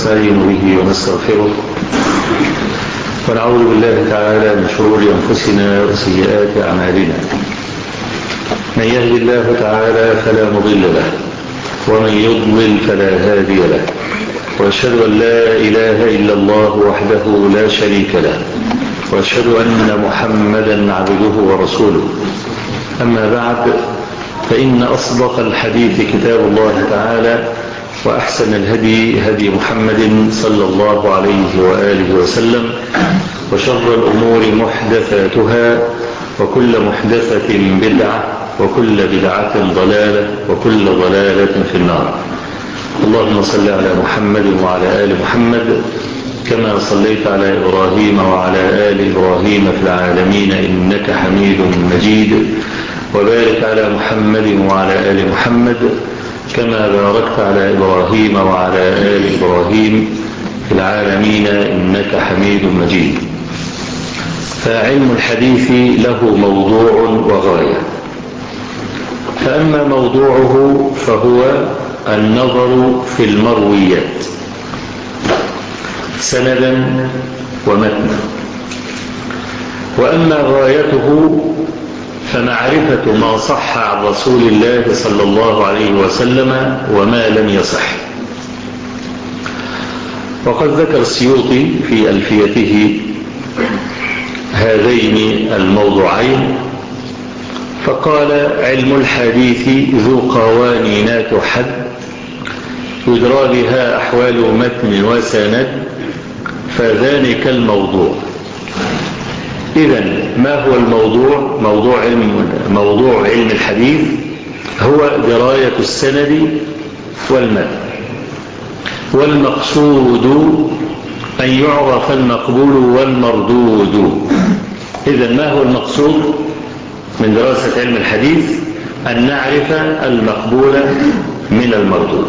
ونستعين به ونستغفره ونعوذ بالله تعالى من شرور أنفسنا وسيئات أعمالنا. من يهد الله تعالى فلا مضل له ومن يضلل فلا هادي له، وأشهد أن لا إله إلا الله وحده لا شريك له، وأشهد أن محمدا عبده ورسوله. أما بعد، فإن أصدق الحديث كتاب الله تعالى، وأحسن الهدي هدي محمد صلى الله عليه وآله وسلم، وشر الأمور محدثاتها، وكل محدثة بدعة، وكل بدعة ضلالة، وكل ضلالة في النار. اللهم صل على محمد وعلى آل محمد كما صليت على إبراهيم وعلى آل إبراهيم في العالمين إنك حميد مجيد، وبارك على محمد وعلى آل محمد كما باركت على إبراهيم وعلى آل إبراهيم في العالمين إنك حميد مجيد. فعلم الحديث له موضوع وغاية، فأما موضوعه فهو النظر في المرويات سندا ومتنا، وأما غايته فمعرفة ما صح عن رسول الله صلى الله عليه وسلم وما لم يصح. وقد ذكر السيوطي في ألفيته هذين الموضوعين، فقال: علم الحديث ذو قوانين تحد، يدرى بها أحوال متن وسند، فذلك الموضوع. إذن ما هو الموضوع؟ موضوع علم الحديث هو دراية السند والمتن، والمقصود أن يعرف المقبول والمردود. إذن ما هو المقصود من دراسة علم الحديث؟ أن نعرف المقبول من المردود.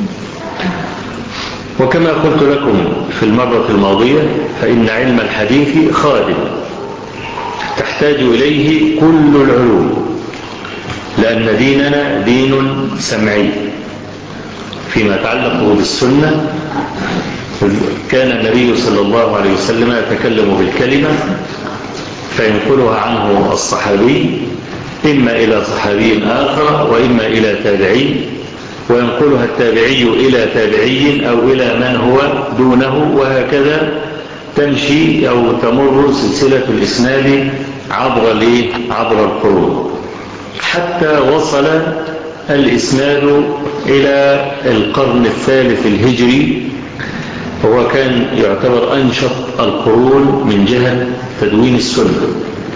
وكما قلت لكم في المرة الماضية، فإن علم الحديث خادم تحتاج إليه كل العلوم، لأن ديننا دين سمعي. فيما يتعلق بالسنة، كان النبي صلى الله عليه وسلم يتكلم بالكلمة فينقلها عنه الصحابي إما إلى صحابي آخر وإما إلى تابعي، وينقلها التابعي إلى تابعي أو إلى من هو دونه، وهكذا تمشي أو تمر سلسلة الإسناد عبر القرون، حتى وصل الإسناد إلى القرن الثالث الهجري، وهو كان يعتبر أنشط القرون من جهة تدوين السنة.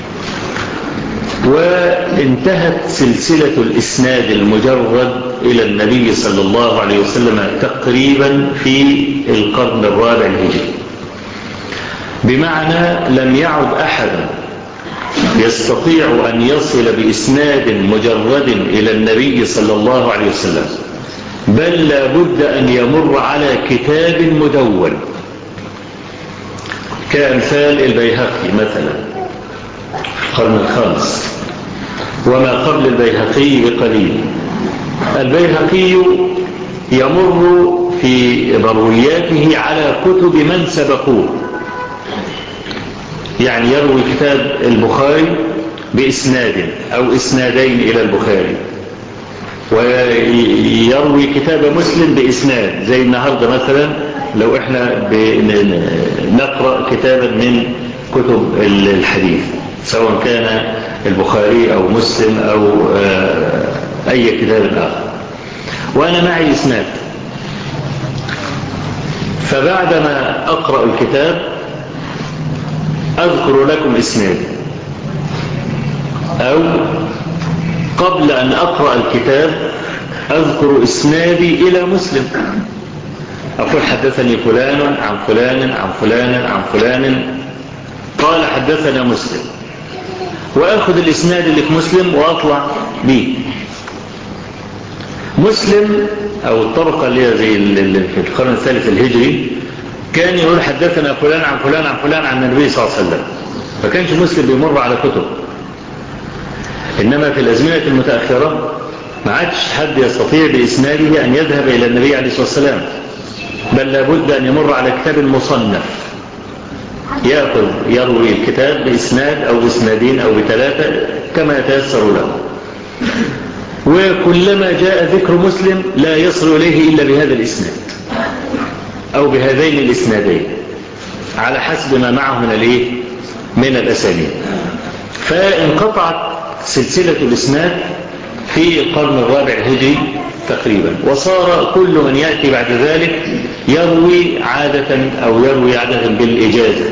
وانتهت سلسلة الإسناد المجرد إلى النبي صلى الله عليه وسلم تقريبا في القرن الرابع الهجري، بمعنى لم يعد أحد يستطيع أن يصل بإسناد مجرد إلى النبي صلى الله عليه وسلم، بل لا بد أن يمر على كتاب مدون كأمثال البيهقي مثلا في القرن الخامس وما قبل البيهقي بقليل. البيهقي يمر في مروياته على كتب من سبقوه، يعني يروي كتاب البخاري بإسناد أو إسنادين إلى البخاري، ويروي كتاب مسلم بإسناد. زي النهاردة مثلا لو احنا نقرأ كتابا من كتب الحديث، سواء كان البخاري أو مسلم أو أي كتاب آخر، وأنا معي إسناد، فبعدما أقرأ الكتاب أذكر لكم إسناد، أو قبل أن أقرأ الكتاب أذكر إسنادي إلى مسلم، أقول: حدثني فلان عن فلان عن فلان عن فلان قال حدثنا مسلم، وأخذ الإسناد اللي في مسلم وأطلع به. مسلم أو الطبقة اللي هي زي في القرن الثالث الهجري كان يقول: حدثنا فلان عن فلان عن فلان عن النبي صلى الله عليه وسلم، فكانش مسلم بيمر على كتب. إنما في الأزمنة المتأخرة ما عادش حد يستطيع بإسناده أن يذهب إلى النبي عليه الصلاة والسلام، بل لابد أن يمر على كتاب مصنف يروي الكتاب بإسناد أو بإسنادين أو بثلاثة كما يتيسر له. وكلما جاء ذكر مسلم لا يصل إليه إلا بهذا الإسناد أو بهذين الإسنادين على حسب ما معه من الأسانيد. فانقطعت سلسلة الإسناد في القرن الرابع الهجري تقريبا، وصار كل من يأتي بعد ذلك يروي عادة بالإجازة،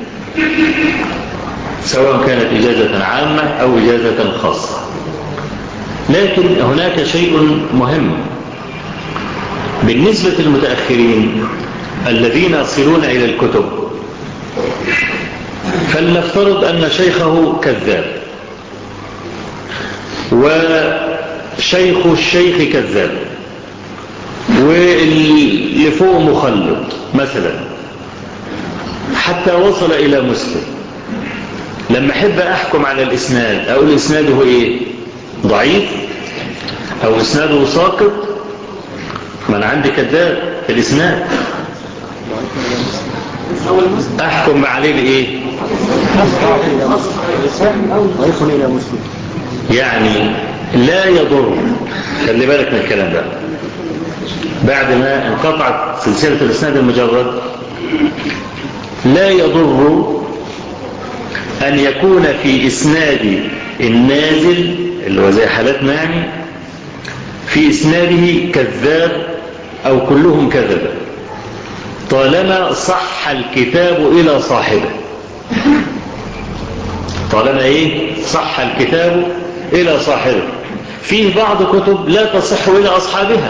سواء كانت إجازة عامة أو إجازة خاصة. لكن هناك شيء مهم بالنسبة للمتأخرين الذين يصلون إلى الكتب. فلنفترض أن شيخه كذاب وشيخ الشيخ كذاب واللي فوق مخلط مثلا، حتى وصل إلى مسلم. لما أحب أحكم على الإسناد أقول إسناده إيه؟ ضعيف أو إسناده ساقط؟ ما أنا عندي كذاب في الإسناد، أحكم عليه بإيه؟ يعني لا يضر، خلي بالك من الكلام ده، بعد ما انقطعت سلسلة الإسناد المجرد لا يضر أن يكون في إسناد النازل اللي هو زي حالتنا، يعني في إسناده كذاب أو كلهم كذبة، طالما صح الكتاب إلى صاحبه. طالما إيه؟ صح الكتاب إلى صاحبه. فيه بعض كتب لا تصح إلى أصحابها،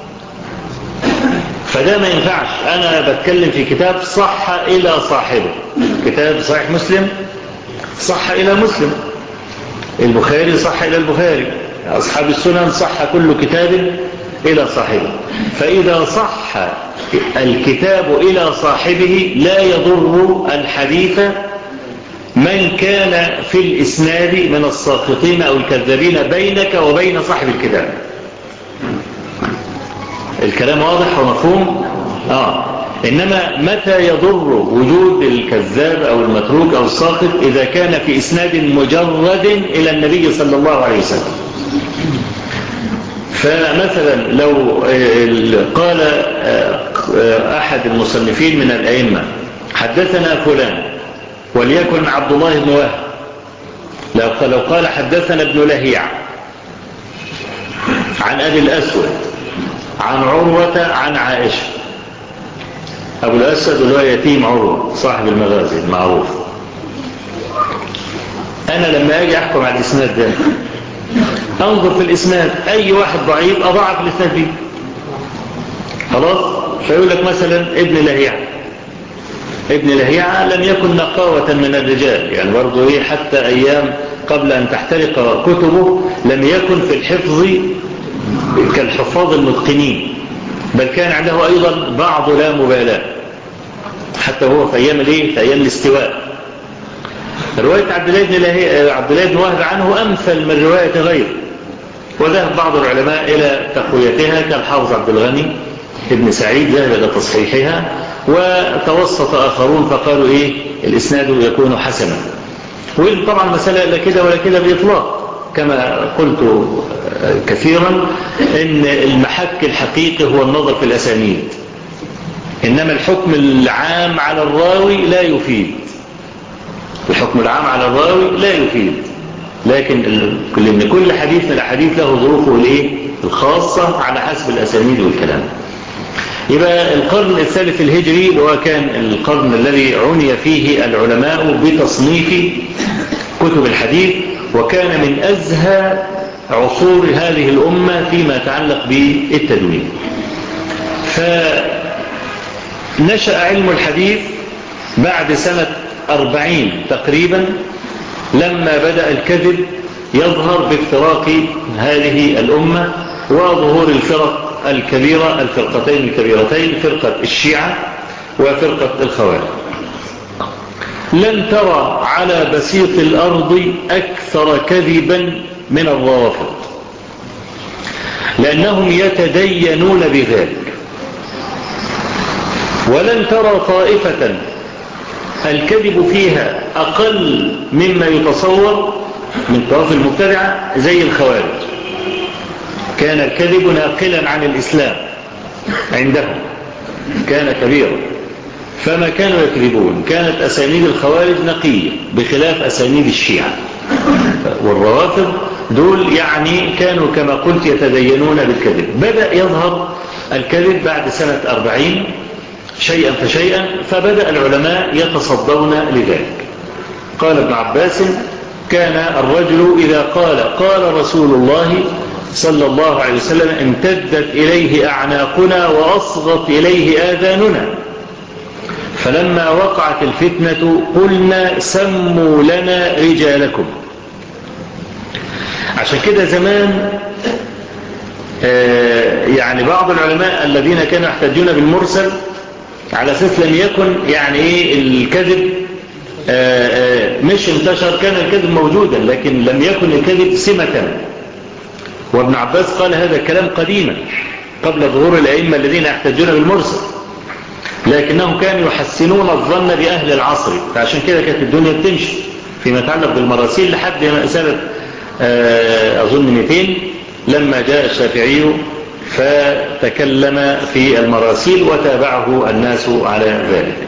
فده ما ينفعش. أنا بتكلم في كتاب صح إلى صاحبه، كتاب صحيح مسلم صح إلى مسلم، البخاري صح إلى البخاري، أصحاب السنن صح كل كتاب إلى صاحبه. فإذا صح الكتاب إلى صاحبه لا يضر الحديث من كان في الإسناد من الساقطين أو الكذابين بينك وبين صاحب الكتاب. الكلام واضح ومفهوم؟ إنما متى يضر وجود الكذاب أو المتروك أو الساقط؟ إذا كان في إسناد مجرد إلى النبي صلى الله عليه وسلم. فمثلا لو قال أحد المصنفين من الأئمة حدثنا فلان، وليكن عبد الله بن وهب، لو قال حدثنا ابن لهيع عن أبي الأسود عن عروة عن عائشة، أبو الأسود اللي هو يتيم عروة صاحب المغازي المعروف، أنا لما أجي أحكم على الإسناد ده أنظر في الإسناد أي واحد ضعيف أضعف الإسناد دي، خلاص. فيقول لك مثلا ابن لهيع لم يكن نقاوة من الرجال، يعني برضو إيه، حتى أيام قبل أن تحترق كتبه لم يكن في الحفظ كالحفاظ المتقنين، بل كان عنده أيضا بعض لا مبالاة، حتى هو في أيام في أيام الاستواء. رواية عبد الله بن وهب عنه أمثل من رواية غيره، وذهب بعض العلماء إلى تقويتها كالحافظ عبد الغني ابن سعيد ذهب إلى تصحيحها، وتوسط آخرون فقالوا إيه الإسناد يكون حسنا. وطبعا مسألة لا كده ولا كده بإطلاق، كما قلت كثيرا إن المحك الحقيقي هو النظر في الأسانيد، إنما الحكم العام على الراوي لا يفيد. الحكم العام على الراوي لا يفيد، لكن لأن كل حديث من الحديث له ظروفه الخاصة على حسب الأسانيد والكلام. يبقى القرن الثالث الهجري اللي هو كان القرن الذي عني فيه العلماء بتصنيف كتب الحديث، وكان من أزهى عصور هذه الأمة فيما يتعلق بالتدوين. فنشأ علم الحديث بعد سنة 40 تقريبا، لما بدأ الكذب يظهر بافتراق هذه الأمة وظهور الفرق الكبيرة، الفرقتين الكبيرتين، فرقة الشيعة وفرقة الخوارج. لن ترى على بسيط الأرض أكثر كذبا من الروافض، لأنهم يتدينون بذلك. ولن ترى طائفة الكذب فيها أقل مما يتصور من طرف المبتدعة زي الخوارج. كان الكذب ناقلا عن الإسلام عندهم، كان كبيرا، فما كانوا يكذبون. كانت أسانيد الخوارج نقية بخلاف أسانيد الشيعة والروافض. دول يعني كانوا كما قلت يتدينون بالكذب. بدأ يظهر الكذب بعد سنة 40 شيئا فشيئا، فبدأ العلماء يتصدون لذلك. قال ابن عباس: كان الرجل إذا قال رسول الله صلى الله عليه وسلم امتدت إليه أعناقنا وأصغت إليه آذاننا، فلما وقعت الفتنة قلنا سموا لنا رجالكم. عشان كده زمان يعني بعض العلماء الذين كانوا يحتجون بالمرسل على أساس لم يكن يعني إيه الكذب مش انتشر، كان الكذب موجودا لكن لم يكن الكذب سمة. وابن عباس قال هذا الكلام قديما قبل ظهور الأئمة الذين يحتجون بالمرسل، لكنهم كانوا يحسنون الظن بأهل العصر، فعشان كده كانت الدنيا بتمشي فيما يتعلق بالمراسيل لحد سنة أظن 200 لما جاء الشافعي فتكلم في المراسيل وتابعه الناس على ذلك.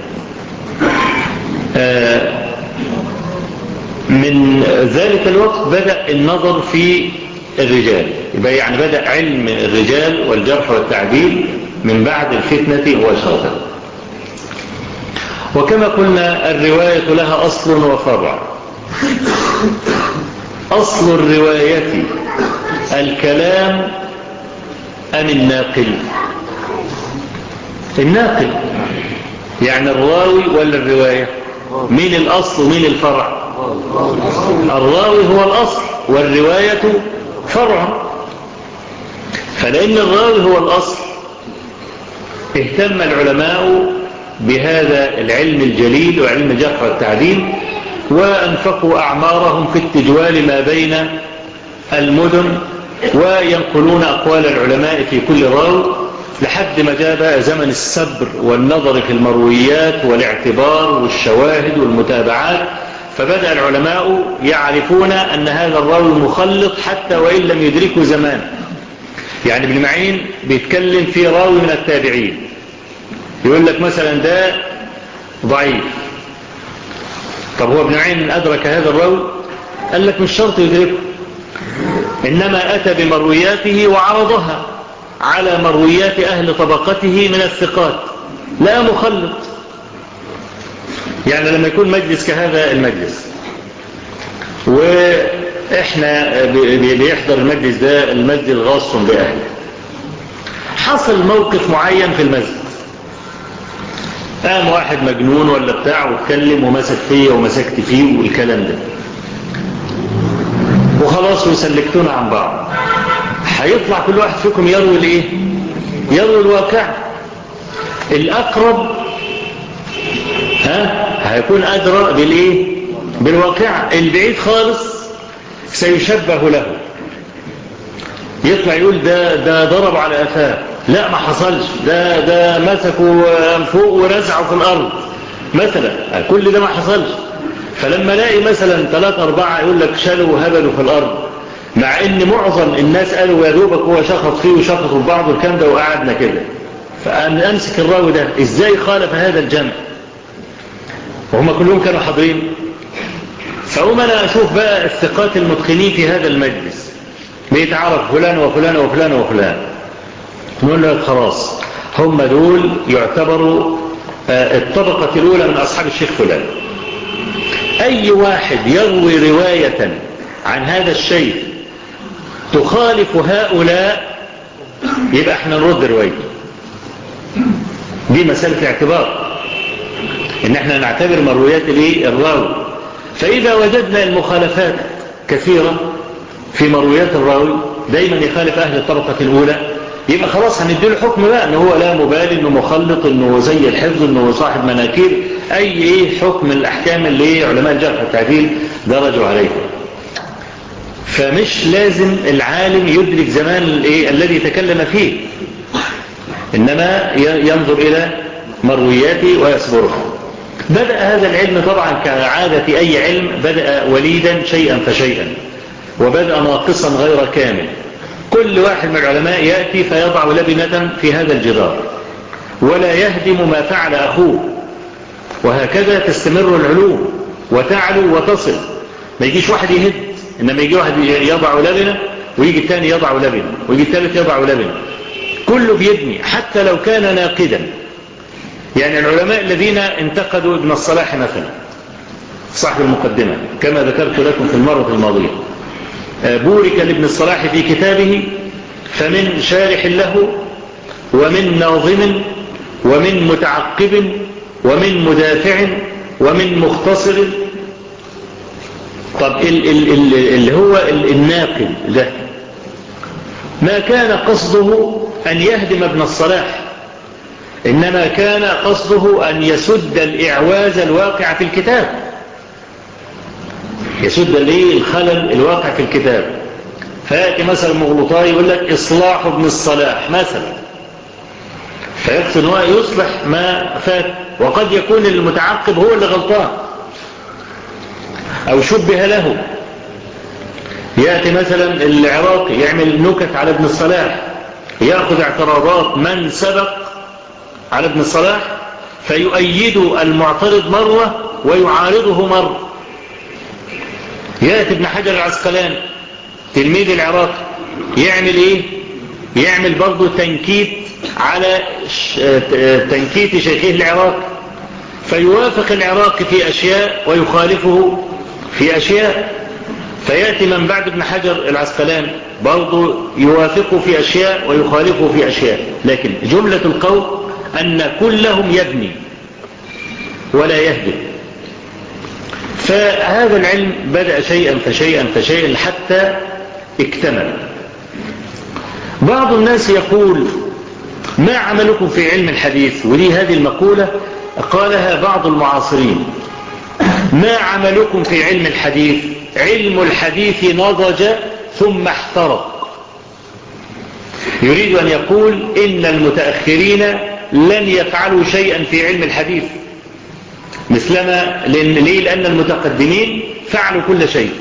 من ذلك الوقت بدأ النظر في الرجال، يبقى يعني بدأ علم الرجال والجرح والتعديل من بعد الفتنة مباشرة. وكما قلنا الرواية لها أصل وفرع. أصل الرواية الكلام أم الناقل؟ الناقل يعني الراوي ولا الرواية؟ مين الأصل ومين الفرع؟ الراوي هو الأصل والرواية فرع. فلأن الراوي هو الأصل اهتم العلماء بهذا العلم الجليل وعلم الجرح والتعديل، وأنفقوا أعمارهم في التجوال ما بين المدن وينقلون أقوال العلماء في كل راوي لحد ما جاء زمن الصبر والنظر في المرويات والاعتبار والشواهد والمتابعات، فبدأ العلماء يعرفون أن هذا الراوي مخلط حتى وإن لم يدركه زمان. يعني ابن معين بيتكلم في راوي من التابعين يقول لك مثلا ده ضعيف. طب هو ابن معين أدرك هذا الراوي؟ قال لك مش شرط يدركه، إنما أتى بمروياته وعرضها على مرويات أهل طبقته من الثقات، لا مخلط. يعني لما يكون مجلس كهذا المجلس وإحنا بيحضر المجلس ده المسجد غاص بأهله، حصل موقف معين في المسجد، قام واحد مجنون ولا بتاع واتكلم ومسك فيه ومسكت فيه والكلام ده، وخلاص وسلكتونا عن بعض. هيطلع كل واحد فيكم يروي الايه؟ يروي الواقع. الأقرب هيكون أدرى بالايه؟ بالواقع. البعيد خالص سيشبه له، يطلع يقول ده ضرب على قفاه، لا ما حصلش، ده مسكوا فوق ورزعوا في الأرض مثلا، كل ده ما حصلش. فلما لاقي مثلا 3-4 يقول لك شالوا وهبلوا في الأرض، مع ان معظم الناس قالوا يا دوبك هو شخط فيه وشخطوا في بعض والكلام ده وقعدنا كده، فأنا أمسك الراوي ده إزاي خالف هذا الجمع وهم كلهم كانوا حاضرين؟ فأقوم أنا أشوف بقى الثقات المتقنين في هذا المجلس بيتعرف فلان وفلان وفلان وفلان، نقول لك خلاص هم دول يعتبروا الطبقة الأولى من أصحاب الشيخ فلان. أي واحد يروي رواية عن هذا الشيء تخالف هؤلاء يبقى احنا نرد روايته. دي مسألة اعتبار، ان احنا نعتبر مرويات الراوي. فإذا وجدنا المخالفات كثيرة في مرويات الراوي دايما يخالف أهل الطبقة الأولى، يبقى خلاص هنديله حكم بقى انه هو لا مبالي، انه مخلط، انه زي الحفظ، انه صاحب مناكير، اي حكم الاحكام اللي علماء الجرح والتعديل درجوا عليه. فمش لازم العالم يدرك زمان الذي تكلم فيه، انما ينظر الى مروياته ويصبرها. بدأ هذا العلم طبعا كعادة أي علم، بدأ وليدا شيئا فشيئا، وبدأ ناقصا غير كامل. كل واحد من العلماء يأتي فيضع لبنة في هذا الجدار ولا يهدم ما فعل أخوه، وهكذا تستمر العلوم وتعلو وتصل. ما يجيش واحد يهد، إنما يجي واحد يضع لبنة ويجي الثاني يضع لبنة ويجي الثالث يضع لبنة، كله بيبني حتى لو كان ناقدا. يعني العلماء الذين انتقدوا ابن الصلاح مثلا صاحب المقدمة كما ذكرت لكم في المرة الماضية، بورك لابن الصلاح في كتابه، فمن شارح له ومن ناظم ومن متعقب ومن مدافع ومن مختصر. طب اللي هو الناقد ده ما كان قصده أن يهدم ابن الصلاح، إنما كان قصده أن يسد الإعواز الواقع في الكتاب، يسد الخلل الواقع في الكتاب. فيأتي مثلا مغلطاي يقول لك إصلاح ابن الصلاح مثلا، فيقصد هو يصلح ما فات، وقد يكون المتعقب هو اللي غلطان أو شبه له. يأتي مثلا العراقي يعمل نكت على ابن الصلاح، يأخذ اعتراضات من سبق على ابن الصلاح فيؤيد المعترض مرة ويعارضه مرة. يأتي ابن حجر العسقلاني تلميذ العراقي يعمل ايه؟ يعمل برضه تنكيت على تنكيت شيخه العراقي، فيوافق العراقي في أشياء ويخالفه في أشياء. فيأتي من بعد ابن حجر العسقلاني برضه يوافقه في أشياء ويخالفه في أشياء، لكن جملة القول أن كلهم يبني ولا يهدم. فهذا العلم بدأ شيئا فشيئا فشيئا حتى اكتمل. بعض الناس يقول ما عملكم في علم الحديث، ودي هذه المقولة قالها بعض المعاصرين، ما عملكم في علم الحديث؟ علم الحديث نضج ثم احترق. يريد أن يقول إن المتأخرين لن يفعلوا شيئا في علم الحديث مثلما، لأن المتقدمين فعلوا كل شيء.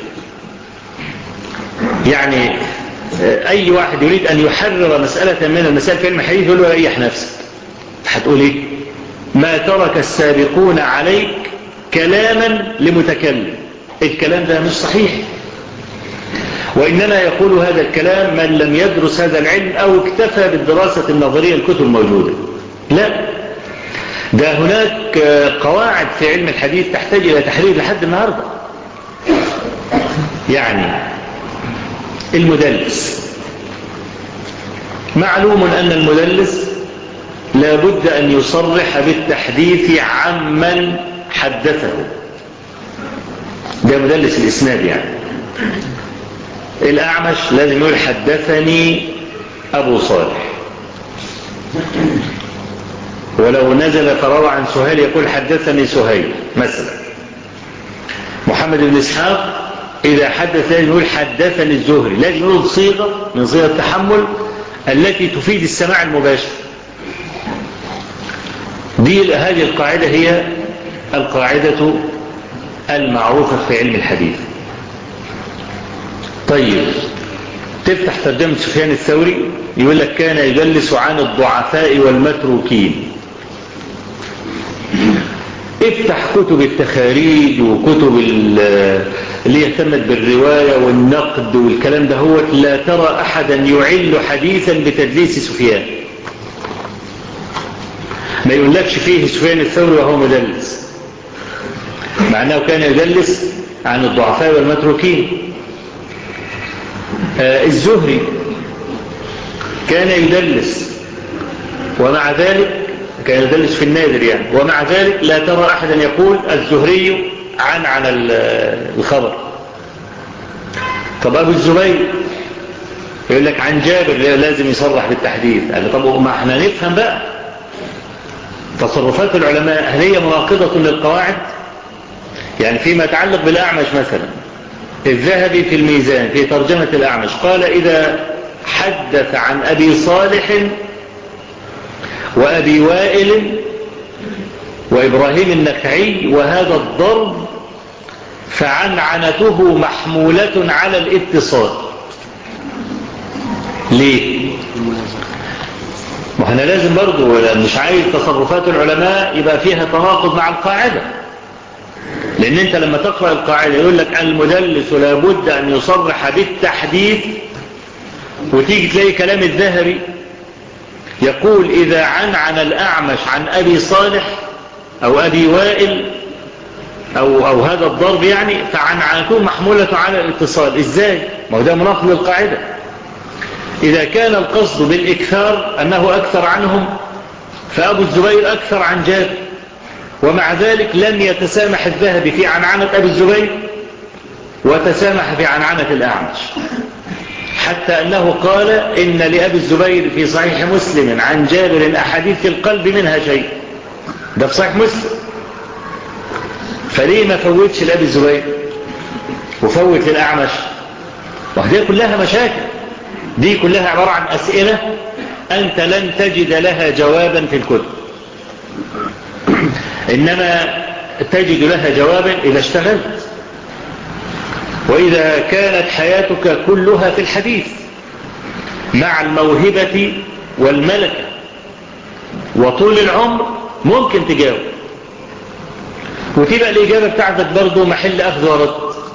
يعني أي واحد يريد أن يحرر مسألة من المسائل في علم الحديث يقول له ريح نفسك. هتقول إيه؟ ما ترك السابقون عليك كلاما لمتكلم. الكلام ده مش صحيح، وإنما يقول هذا الكلام من لم يدرس هذا العلم أو اكتفى بالدراسة النظرية الكتب الموجودة. لا، ده هناك قواعد في علم الحديث تحتاج إلى تحرير لحد النهاردة. يعني المدلس، معلوم أن المدلس لابد أن يصرح بالتحديث عمن حدثه، ده مدلس الإسناد. يعني الأعمش لازم يقول حدثني أبو صالح، ولو نزل فروى عن سهيل يقول حدثني سهيل مثلا. محمد بن إسحاق إذا حدث لازم يقول حدثني الزهري، لازم يقول صيغة من صيغ التحمل التي تفيد السماع المباشر. هذه القاعدة هي القاعدة المعروفة في علم الحديث. طيب، تفتح ترجمة سفيان الثوري يقول لك كان يدلس عن الضعفاء والمتروكين. افتح كتب التخاريج وكتب اللي يهتمت بالرواية والنقد والكلام ده، هو لا ترى أحدا يعل حديثا بتدليس سفيان. ما يقولكش فيه سفيان الثوري وهو مدلس، مع أنه كان يدلس عن الضعفاء والمتروكين. الزهري كان يدلس، ومع ذلك كان يدلس في النادر يعني، ومع ذلك لا ترى أحدا يقول الزهري عن الخبر. طب أبو الزبير يقول لك عن جابر لازم يصرح بالتحديث. قال طب ما احنا نفهم بقى تصرفات العلماء هل هي مناقضة للقواعد؟ يعني فيما يتعلق بالأعمش مثلا، الذهبي في الميزان في ترجمة الأعمش قال إذا حدث عن أبي صالح وأبي وائل وإبراهيم النخعي، وهذا الضرب فعنعنته محمولة على الاتصال. ليه؟ وإحنا لازم برضو مش عايز تصرفات العلماء يبقى فيها تناقض مع القاعدة، لأن أنت لما تقرأ القاعدة يقول لك المدلس لابد أن يصرح بالتحديث، وتيجي تلاقي كلام الذهبي يقول إذا عنعن الأعمش عن أبي صالح أو أبي وائل أو هذا الضرب يعني فعنعنته محمولة على الاتصال. إزاي؟ ما هو ده مناقض للقاعدة. إذا كان القصد بالإكثار أنه أكثر عنهم، فأبو الزبير أكثر عن جابر، ومع ذلك لم يتسامح الذهبي في عنعنة أبي الزبير وتسامح في عنعنة الأعمش، حتى أنه قال إن لأبي الزبير في صحيح مسلم عن جابر أحاديث في القلب منها شيء. ده في صحيح مسلم، فليه ما فوتش لأبي الزبير وفوت للأعمش؟ وهذه كلها مشاكل، دي كلها عبارة عن أسئلة أنت لن تجد لها جوابا في الكتب، إنما تجد لها جوابا إذا اشتغلت، وإذا كانت حياتك كلها في الحديث مع الموهبة والملكة وطول العمر ممكن تجاوب، وتبقى الإجابة بتاعتك برضو محل أخذ ورد.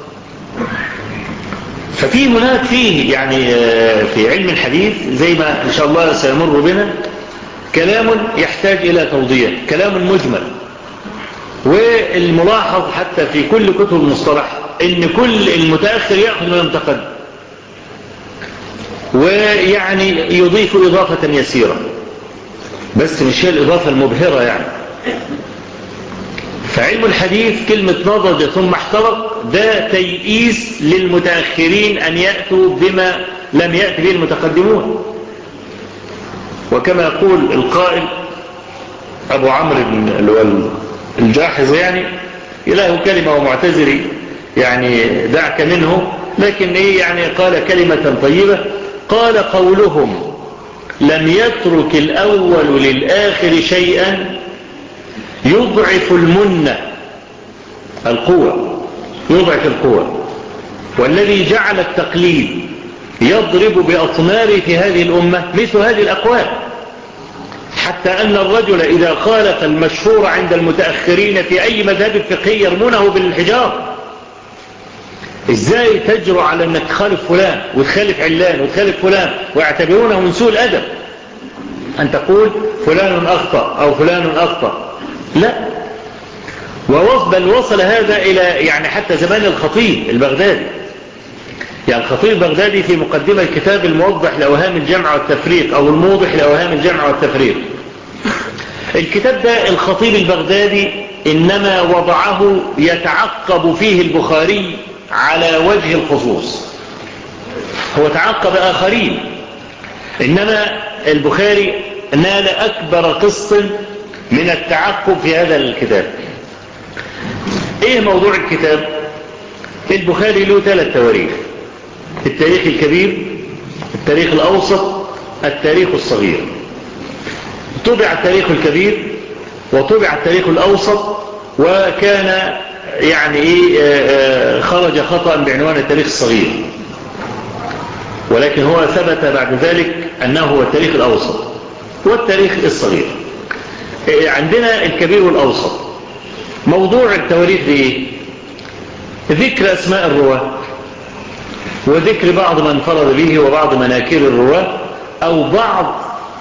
ففي هناك فيه يعني في علم الحديث زي ما إن شاء الله سيمر بنا كلام يحتاج إلى توضيح، كلام مجمل. والملاحظ حتى في كل كتب المصطلح إن كل المتأخر يأخذ من المتقدم، ويعني يضيف إضافة يسيرة، بس مش هي الإضافة المبهرة يعني. فعلم الحديث كلمة نضج ثم احترق ده تيئيس للمتأخرين أن يأتوا بما لم يأت به المتقدمون. وكما يقول القائل أبو عمرو الجاحظ يعني إله كلمة ومعتذري يعني دعك منه، لكن إيه يعني قال كلمة طيبة، قال قولهم لم يترك الأول للآخر شيئا يضعف المنة القوة، يضعف القوة، والذي جعل التقليد يضرب بأطنابه في هذه الأمة مثل هذه الأقوال، حتى أن الرجل إذا خالف المشهور عند المتأخرين في أي مذهب فقهي يرمونه بالحجار. إزاي تجرؤ على أنك تخالف فلان وتخالف علان وتخالف فلان ويعتبرونه من سوء الأدب أن تقول فلان أخطأ أو فلان أخطأ؟ لا. بل وصل هذا إلى يعني حتى زمان الخطيب البغدادي، يعني الخطيب البغدادي في مقدمة الكتاب الموضح لأوهام الجمع والتفريق أو الموضح لأوهام الجمع والتفريق، الكتاب ده الخطيب البغدادي إنما وضعه يتعقب فيه البخاري على وجه الخصوص، هو تعقب آخرين، إنما البخاري نال أكبر قسط من التعقب في هذا الكتاب. إيه موضوع الكتاب؟ البخاري له 3 تواريخ: التاريخ الكبير، التاريخ الأوسط، التاريخ الصغير. طبع التاريخ الكبير وطبع التاريخ الأوسط، وكان يعني خرج خطأ بعنوان التاريخ الصغير، ولكن هو ثبت بعد ذلك أنه هو التاريخ الأوسط والتاريخ الصغير. عندنا الكبير والأوسط. موضوع التواريخ دي ذكر أسماء الرواة وذكر بعض من انفرد به وبعض مناكير الرواة أو بعض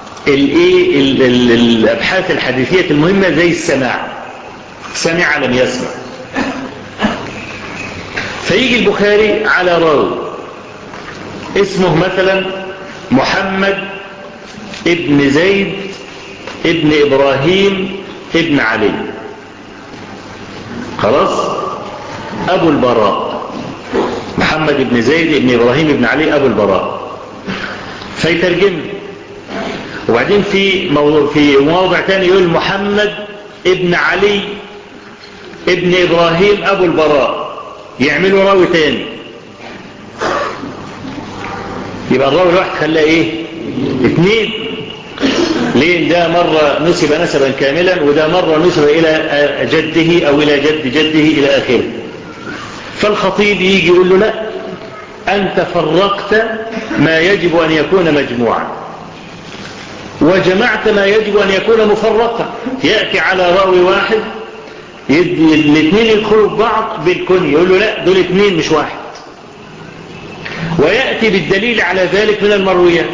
الأبحاث الحديثية المهمة زي السماع، سمع لم يسمع. فيجي البخاري على راوي اسمه مثلا محمد ابن زيد ابن إبراهيم ابن علي، خلاص، أبو البراء، محمد ابن زيد ابن إبراهيم ابن علي أبو البراء، فيترجم. وبعدين في موضع تاني يقول محمد ابن علي ابن إبراهيم أبو البراء، يعملوا راوي تاني، يبقى الراوي الواحد خلاه ايه؟ 2. ليه؟ ده مرة نسب نسبا كاملا، وده مرة نسب إلى جده أو إلى جد جده إلى آخره. فالخطيب يجي يقول له لا، أنت فرقت ما يجب أن يكون مجموعا، وجمعت ما يجب أن يكون مفرقا. يأتي على راوي واحد يدي الاثنين يدخلوا في بعض بالكنية، يقول له لا، دول اثنين مش واحد. ويأتي بالدليل على ذلك من المرويات.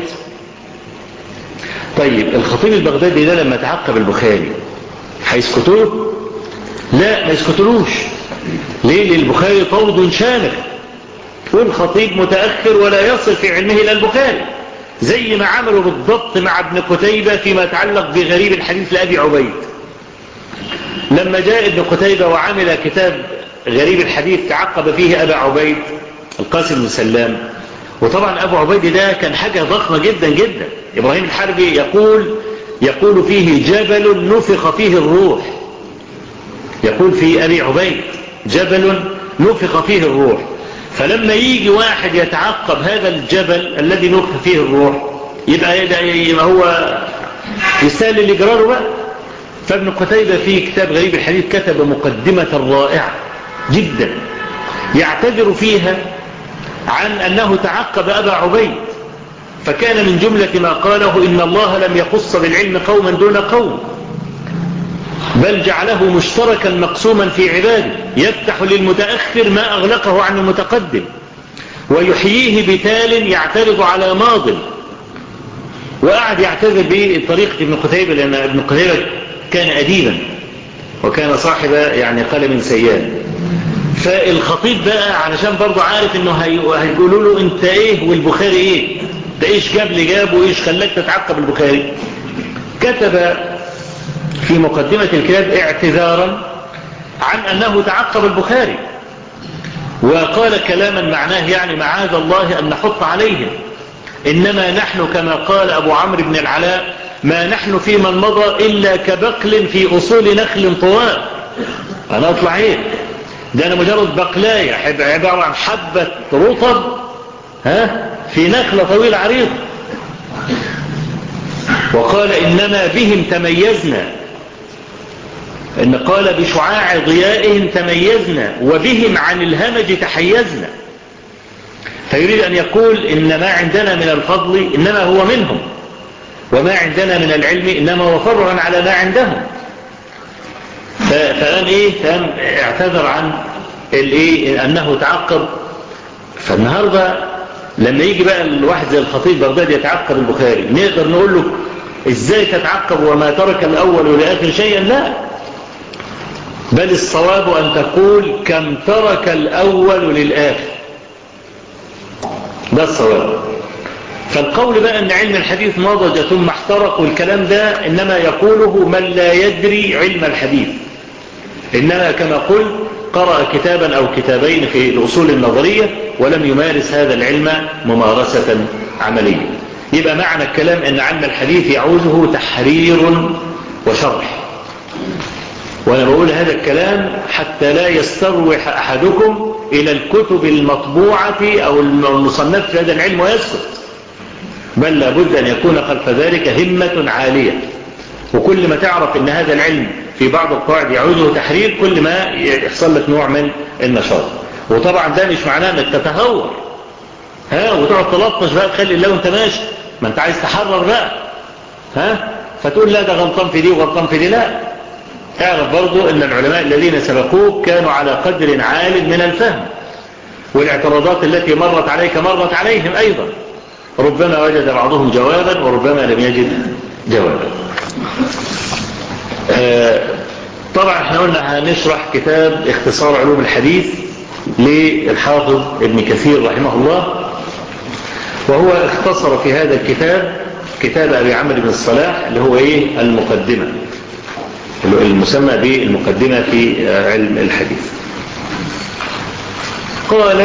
طيب الخطيب البغدادي ده لما تعقب البخاري هيسكتوه؟ لا، ما يسكتلوش. ليه؟ للبخاري طود شامخ، والخطيب متأخر ولا يصل في علمه إلى البخاري، زي ما عملوا بالضبط مع ابن قتيبة فيما يتعلق بغريب الحديث لأبي عبيد. لما جاء ابن قتيبة وعمل كتاب غريب الحديث تعقب فيه أبا عبيد القاسم بن سلام. وطبعا أبو عبيد ده كان حاجة ضخمة جدا جدا. إبراهيم الحربي يقول فيه جبل نفخ فيه الروح، يقول في أبي عبيد جبل نفخ فيه الروح. فلما يجي واحد يتعقب هذا الجبل الذي نفخ فيه الروح، يبقى هو يستاهل اللي جراله بقى. فابن قتيبة في كتاب غريب الحديث كتب مقدمة رائعة جدا يعتذر فيها عن أنه تعقب أبا عبيد، فكان من جملة ما قاله إن الله لم يخص بالعلم قوما دون قوم، بل جعله مشتركا مقسوما في عباده، يفتح للمتأخر ما أغلقه عن المتقدم، ويحييه بتال يعترض على ماض. وقعد يعتذر بطريقة ابن قتيبة، لأن ابن قتيبة كان أديبا وكان صاحب يعني قلم سيال. فالخطيب بقى علشان برضو عارف انه هيقولوا له انت ايه والبخاري ايه، ده ايش جاب لي جاب وايش خلاك تتعقب البخاري، كتب في مقدمة الكتاب اعتذارا عن انه تعقب البخاري، وقال كلاما معناه يعني معاذ الله ان نحط عليهم، انما نحن كما قال ابو عمرو بن العلاء ما نحن في من مضى الا كبقل في اصول نخل طوال. انا اطلع ايه ده؟ انا مجرد بقلاية عبارة عن حبة رطب في نخلة طويلة عريضة. وقال إنما بهم تميزنا، إن قال بشعاع ضيائهم تميزنا وبهم عن الهمج تحيزنا. فيريد أن يقول إن ما عندنا من الفضل إنما هو منهم، وما عندنا من العلم إنما هو فرعا على ما عندهم. فقام اعتذر عن أنه تعقب. فالنهاردة لما يجي بقى الواحد زي الخطيب بغداد يتعقب البخاري، نقدر نقول له ازاي تتعقب وما ترك الأول ولآخر شيئا؟ لا، بل الصواب أن تقول كم ترك الأول للآخر، ده الصواب. فالقول بقى أن علم الحديث نضج ثم احترق والكلام ده إنما يقوله من لا يدري علم الحديث، إنما كما قلت قرأ كتابا أو كتابين في الأصول النظرية ولم يمارس هذا العلم ممارسة عملية. يبقى معنى الكلام أن علم الحديث يعوزه تحرير وشرح. وأنا بقول هذا الكلام حتى لا يستروح أحدكم إلى الكتب المطبوعة أو المصنفة في هذا العلم ويسكت، بل لابد أن يكون خلف ذلك همة عالية. وكل ما تعرف أن هذا العلم في بعض القواعد يعوزه تحرير، كل ما يحصل لك نوع من النشاط. وطبعا ده مش معناه انك تتهور وتقعد تلطش بقى تخلي الله وانت ماشي، ما انت عايز تحرر بقى فتقول لا ده غلطان في دي وغلطان في دي. لا، اعرف برضو ان العلماء الذين سبقوك كانوا على قدر عال من الفهم، والاعتراضات التي مرت عليك مرت عليهم ايضا، ربما وجد بعضهم جوابا وربما لم يجد جوابا. طبعا احنا قلنا هنشرح كتاب اختصار علوم الحديث للحافظ ابن كثير رحمه الله، وهو اختصر في هذا الكتاب كتاب أبي عمرو بن الصلاح اللي هو المقدمة، المسمى بالمقدمة في علم الحديث. قال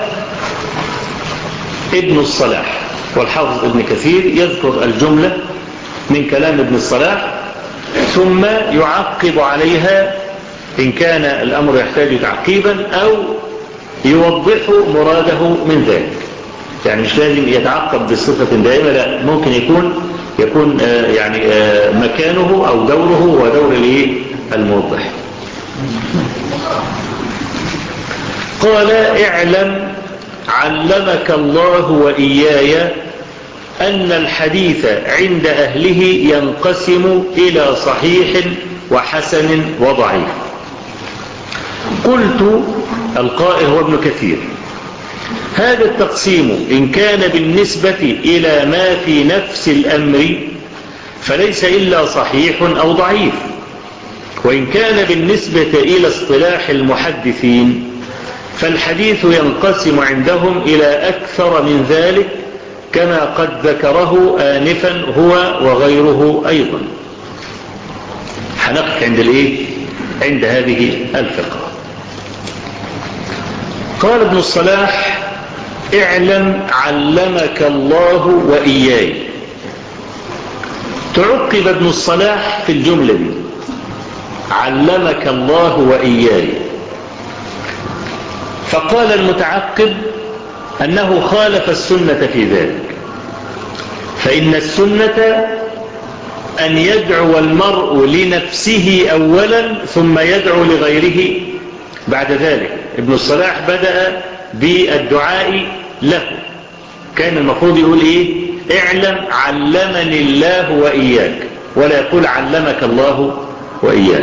ابن الصلاح، والحافظ ابن كثير يذكر الجملة من كلام ابن الصلاح ثم يعقب عليها إن كان الأمر يحتاج تعقيبا أو يوضح مراده من ذلك. يعني مش لازم يتعقب بصفة دائمة، لا، ممكن يكون يكون يعني مكانه أو دوره هو دور الموضح. قال اعلم علمك الله وإياي أن الحديث عند أهله ينقسم إلى صحيح وحسن وضعيف. قلت القائل هو ابن كثير: هذا التقسيم إن كان بالنسبة إلى ما في نفس الأمر فليس إلا صحيح أو ضعيف، وإن كان بالنسبة إلى اصطلاح المحدثين فالحديث ينقسم عندهم إلى أكثر من ذلك كما قد ذكره آنفا هو وغيره أيضا. هنقف عند هذه الفقرة. قال ابن الصلاح: اعلم علمك الله وإياي. تعقب ابن الصلاح في الجملة دي: علمك الله وإياي. فقال المتعقب أنه خالف السنة في ذلك، فإن السنة أن يدعو المرء لنفسه أولا ثم يدعو لغيره بعد ذلك. ابن الصلاح بدأ بالدعاء له، كان المفروض يقول اعلم علمني الله وإياك، ولا يقول علمك الله وإياك.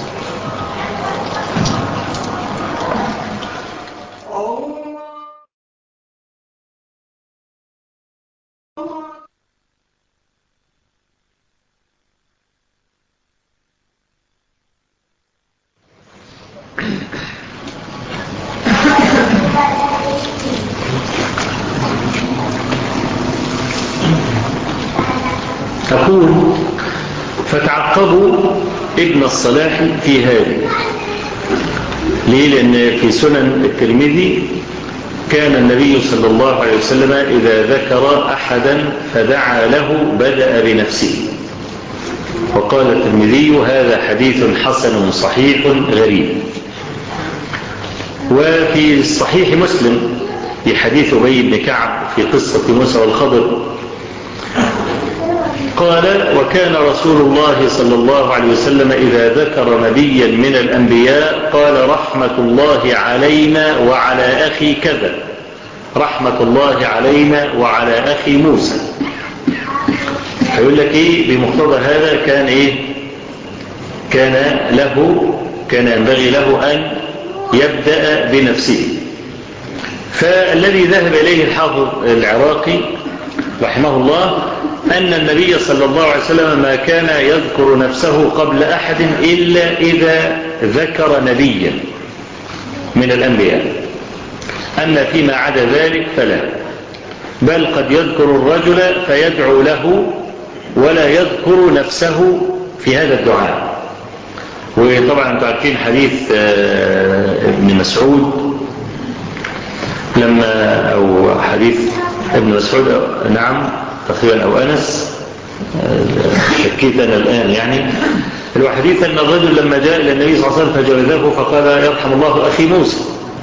تقول: فتعقبوا ابن الصلاح في هذه. ليه؟ لأن في سنن الترمذي كان النبي صلى الله عليه وسلم إذا ذكر أحدا فدعا له بدأ بنفسه، وقال الترمذي: هذا حديث حسن صحيح غريب. وفي صحيح مسلم في حديث أبي بن كعب في قصة موسى والخضر قال: وكان رسول الله صلى الله عليه وسلم إذا ذكر نبيا من الأنبياء قال: رحمة الله علينا وعلى أخي كذا، رحمة الله علينا وعلى أخي موسى. فيقول لك بمقتضى هذا كان ينبغي له أن يبدأ بنفسه. فالذي ذهب إليه الحافظ العراقي رحمه الله أن النبي صلى الله عليه وسلم ما كان يذكر نفسه قبل أحد إلا إذا ذكر نبيا من الأنبياء، أما فيما عدا ذلك فلا، بل قد يذكر الرجل فيدعو له ولا يذكر نفسه في هذا الدعاء. وطبعا انتم عارفين حديث ابن مسعود أو حديث ابن مسعود، نعم تقريبا، أو أنس، شكيت أنا الآن هو حديث أن الرجل لما جاء إلى النبي صلى الله عليه وسلم فجلده فقال: يرحم الله أخي موسى.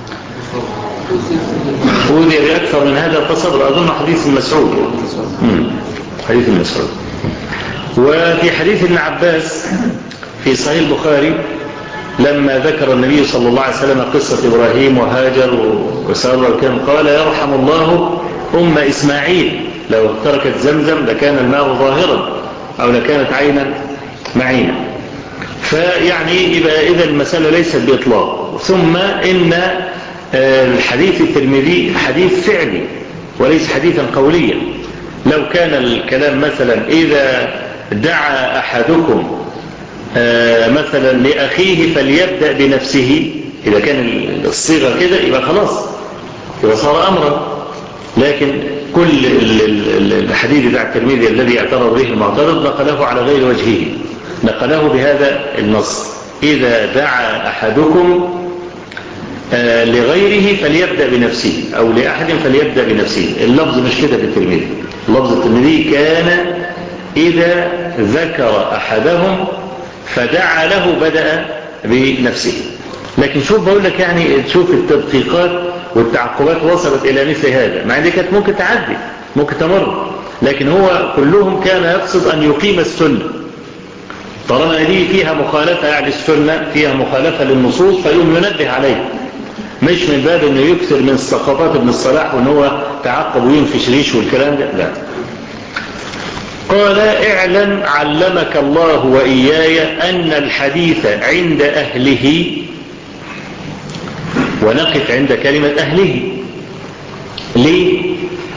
أوذي بأكثر من هذا التصبر، أظن حديث مسعود، حديث مسعود. وفي حديث ابن عباس في صحيح البخاري لما ذكر النبي صلى الله عليه وسلم قصة إبراهيم وهاجر وسارة وكان قال: يرحم الله أم إسماعيل، لو تركت زمزم لكان الماء ظاهرا أو لكانت عينا معينا. يبقى إذا المسألة ليست بإطلاق. ثم إن الحديث الترمذي حديث فعلي وليس حديثا قوليا. لو كان الكلام مثلا إذا دعا أحدكم مثلا لأخيه فليبدأ بنفسه، إذا كان الصيغة كده يبقى خلاص، يبقى صار أمرا. لكن كل الحديث بتاع الترمذي الذي اعترض به المعترض نقله على غير وجهه، نقله بهذا النص: إذا دعا أحدكم لغيره فليبدأ بنفسه، أو لأحد فليبدأ بنفسه. اللفظ مش كده في الترمذي، اللفظ الترمذي كان إذا ذكر أحدهم فدعا له بدأ بنفسه. لكن شوف بقول لك تشوف التدقيقات والتعقبات وصلت إلى مثل هذا، مع ذلك كانت ممكن تعدي، ممكن تمر. لكن هو كلهم كان يقصد أن يقيم السنة، طالما دي فيها مخالفة يعني السنة فيها مخالفة للنصوص فيقوم ينبه عليه، مش من باب أنه يكثر من السقطات ابن الصلاح وأنه هو تعقب وينفش ريش والكلام ده، لا. قال اعلم علمك الله وإياي أن الحديث عند أهله، ونقف عند كلمة أهله. ليه؟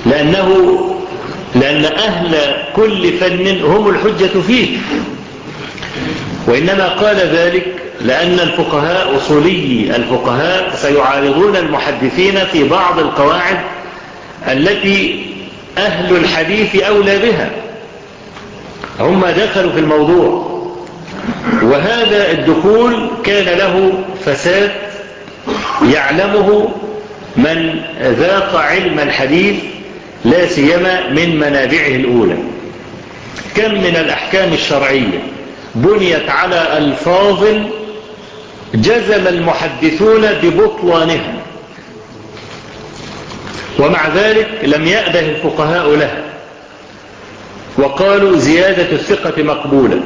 لأن أهل كل فن هم الحجة فيه، وإنما قال ذلك لأن الفقهاء أصولي الفقهاء سيعارضون المحدثين في بعض القواعد التي أهل الحديث أولى بها، هم دخلوا في الموضوع، وهذا الدخول كان له فساد يعلمه من ذاق علم الحديث لا سيما من منابعه الأولى. كم من الأحكام الشرعية بنيت على ألفاظ جزم المحدثون ببطلانها، ومع ذلك لم يأبه الفقهاء لها وقالوا زيادة الثقة مقبولة،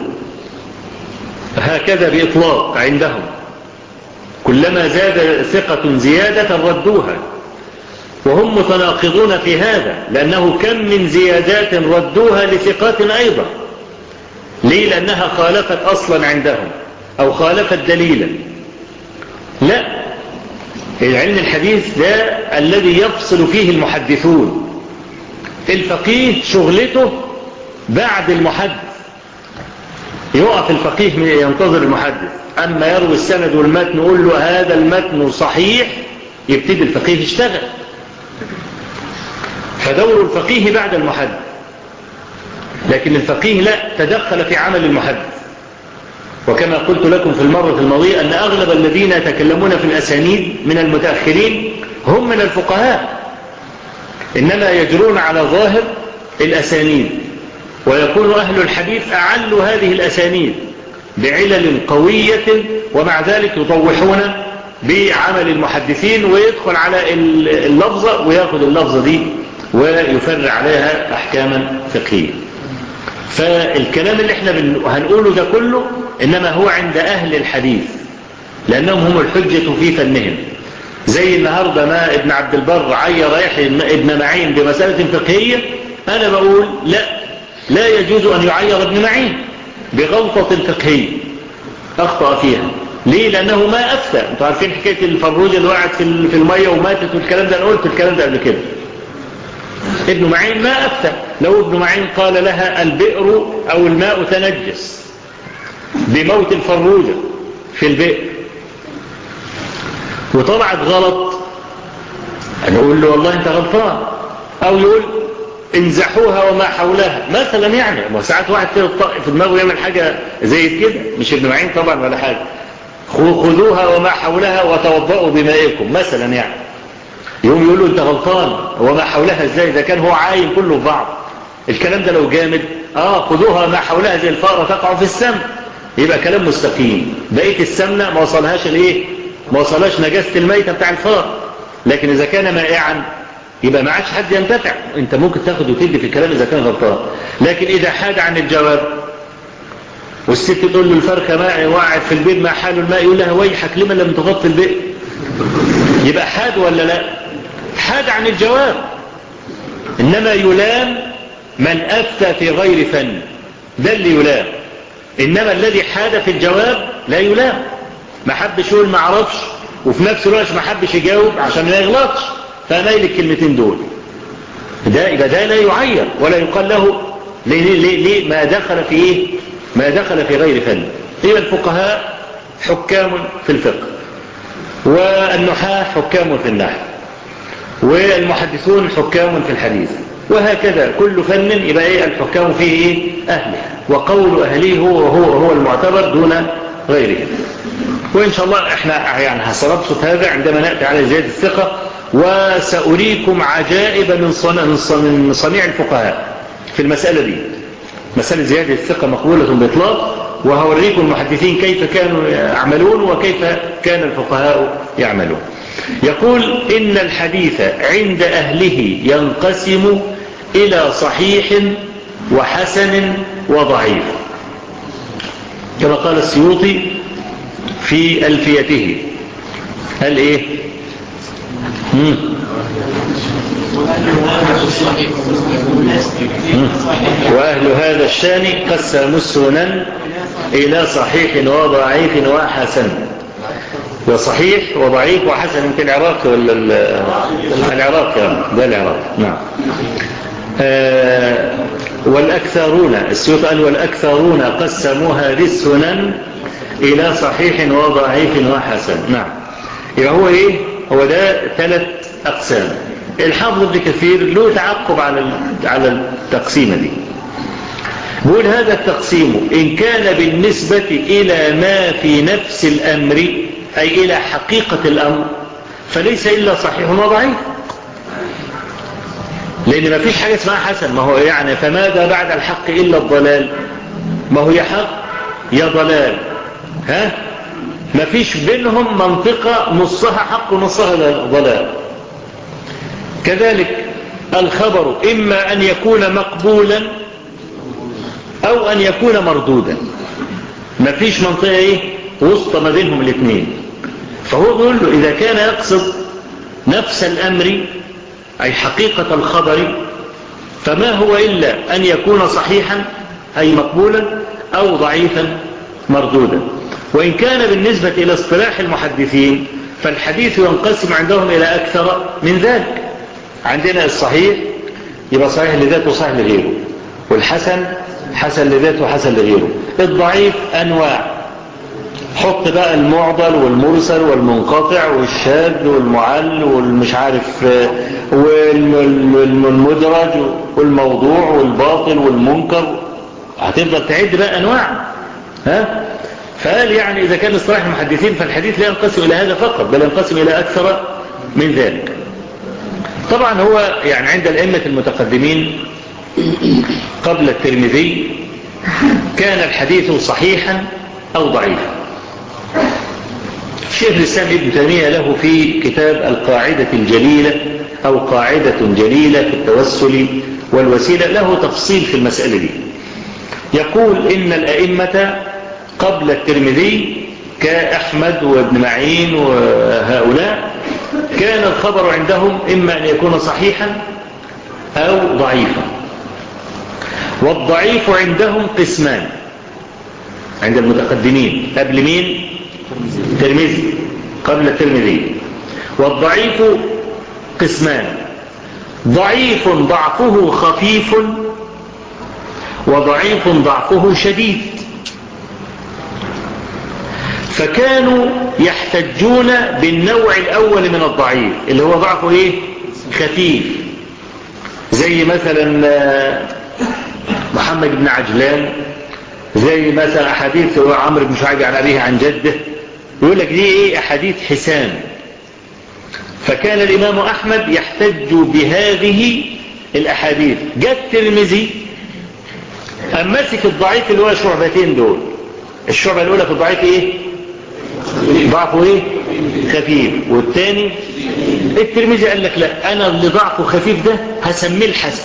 هكذا بإطلاق عندهم، كلما زاد ثقة زيادة ردوها، وهم متناقضون في هذا، لأنه كم من زيادات ردوها لثقات أيضا. ليه؟ لأنها خالفت أصلا عندهم أو خالفت دليلا. لا، علم الحديث ده الذي يفصل فيه المحدثون، الفقيه شغلته بعد المحدث، يقف الفقيه ينتظر المحدث، أما يروي السند والمتن يقول له هذا المتن صحيح، يبتدي الفقيه يشتغل، فدور الفقيه بعد المحدث. لكن الفقيه لا تدخل في عمل المحدث، وكما قلت لكم في المرة الماضية أن أغلب الذين يتكلمون في الأسانيد من المتأخرين هم من الفقهاء، إنما يجرون على ظاهر الأسانيد، ويكون أهل الحديث أعلوا هذه الأسانيد بعلل قوية، ومع ذلك يطوحون بعمل المحدثين، ويدخل على اللفظة ويأخذ اللفظة دي ويفرع عليها أحكاما فقهية. فالكلام اللي احنا هنقوله ده كله إنما هو عند أهل الحديث، لأنهم هم الحجة في فنهم. زي النهاردة ما ابن عبد البر عير يحيى ابن معين بمسألة فقهية، أنا بقول لا يجوز أن يعير ابن معين بغلطة فقهية أخطأ فيها. ليه؟ لأنه ما أفتى. أنتوا عارفين حكاية الفروجة اللي وقعت في المية وماتت والكلام ده، أنا قلت الكلام ده قبل كده. ابن معين ما أفتى. لو ابن معين قال لها البئر أو الماء تنجس بموت الفروجة في البئر وطلعت غلط، نقول له والله أنت غلطان، أو يقول انزحوها وما حولها مثلا. يعني ساعات واحد كده في دماغه يعمل حاجة زي كده، مش ابن معين طبعا ولا حاجة، خذوها وما حولها وتوضؤوا بمائكم مثلا. يعني يوم يقولوا انت غلطان، وما حولها ازاي؟ ده كان هو عاين كله في بعض. الكلام ده لو جامد خذوها ما حولها زي الفارة تقع في السمن، يبقى كلام مستقيم. بقية السمنة ما وصلهاش الايه، ما وصلهاش نجاسة الميتة بتاع الفار. لكن اذا كان مائعا يبقى ما عادش حد ينتفع. انت ممكن تاخد وتدي في الكلام اذا كان غلطان. لكن اذا حاد عن الجواب والست تقول له الفرخة ماء وقعت في البيت ما حال الماء، يقول لها ويحك لما لم تغطي البيت، يبقى حاد ولا لا؟ حاد عن الجواب. انما يلام من افتى في غير فن، ده اللي يلام. انما الذي حاد في الجواب لا يلام، ما حبش يقول ما عرفش، وفي نفس الوقت ما حبش يجاوب عشان ما يغلطش، فمايل الكلمتين دول، ده يبقى ده لا يعير ولا يقال له ليه ما دخل في ايه، ما دخل في غير فن. يبقى الفقهاء حكام في الفقه، والنحاة حكام في النحو، والمحدثون حكام في الحديث، وهكذا كل فن يبقى ايه الحكام فيه ايه اهله، وقول اهله هو المعتبر دون غيره. وان شاء الله احنا يعني هسنبسط هذا عندما نأتي على زيادة الثقة، وسأريكم عجائب من صنيع الفقهاء في المسألة دي، مسألة زيادة الثقة مقبولة بإطلاق، وهوريكم المحدثين كيف كانوا يعملون وكيف كان الفقهاء يعملون. يقول إن الحديث عند أهله ينقسم إلى صحيح وحسن وضعيف، كما قال السيوطي في ألفيته. هل إيه؟ وأهل هذا الشان قسموا السنن إلى صحيح وضعيف وحسن. وصحيح وضعيف وحسن يمكن العراق ولا العراق يعني. ده العراق نعم. والأكثرون السيوط قال والأكثرون قسموا هذه السنن إلى صحيح وضعيف وحسن. نعم. يبقى هو إيه؟ هو ده 3 أقسام. الحافظ ابن كثير له تعقب على التقسيمة دي. بقول هذا التقسيم إن كان بالنسبة إلى ما في نفس الأمر أي إلى حقيقة الأمر فليس إلا صحيح وضعيف، لأن ما فيش حاجة اسمها حسن. ما هو يعني فماذا بعد الحق إلا الضلال؟ ما هو يا حق يا ضلال، ها؟ ما فيش بينهم منطقة نصها حق ونصها ضلال. كذلك الخبر إما أن يكون مقبولا أو أن يكون مردودا، ما فيش منطقة إيه وسط ما بينهم الاثنين. فهو بيقول له إذا كان يقصد نفس الأمر أي حقيقة الخبر فما هو إلا أن يكون صحيحا أي مقبولا أو ضعيفا مردودا. وإن كان بالنسبة إلى اصطلاح المحدثين فالحديث ينقسم عندهم إلى أكثر من ذلك. عندنا الصحيح يبقى صحيح لذاته وصحيح لغيره، والحسن حسن لذاته وحسن لغيره. الضعيف أنواع، حط بقى المعضل والمرسل والمنقطع والشاذ والمعل والمش عارف والمدرج والموضوع والباطل والمنكر، هتفضل تعد بقى أنواع. ها؟ فقال يعني إذا كان اصطلاح المحدثين فالحديث لا ينقسم إلى هذا فقط بل ينقسم إلى أكثر من ذلك. طبعا هو يعني عند الأئمة المتقدمين قبل الترمذي كان الحديث صحيحا أو ضعيفا. الشيخ الإسلام ابن تيمية له في كتاب القاعدة الجليلة أو قاعدة جليلة في التوسل والوسيلة له تفصيل في المسألة دي. يقول إن الأئمة قبل الترمذي كأحمد وابن معين وهؤلاء كان الخبر عندهم إما أن يكون صحيحا أو ضعيفا. والضعيف عندهم قسمان عند المتقدمين قبل مين؟ الترمذي قبل الترمذي. والضعيف قسمان، ضعيف ضعفه خفيف وضعيف ضعفه شديد. فكانوا يحتجون بالنوع الأول من الضعيف اللي هو ضعفه إيه؟ خفيف، زي مثلا محمد بن عجلان، زي مثلا أحاديث عمرو بن شعيب عن أبيه عن جده، يقول لك دي إيه؟ أحاديث حسان. فكان الإمام أحمد يحتج بهذه الأحاديث. جاء الترمذي أمسك الضعيف اللي هو شعبتين دول. الشعبة الأولى في الضعيف إيه؟ ضعفه إيه؟ خفيف. والثاني الترمذي قال لك لا، أنا اللي ضعفه خفيف ده هسميه الحسن،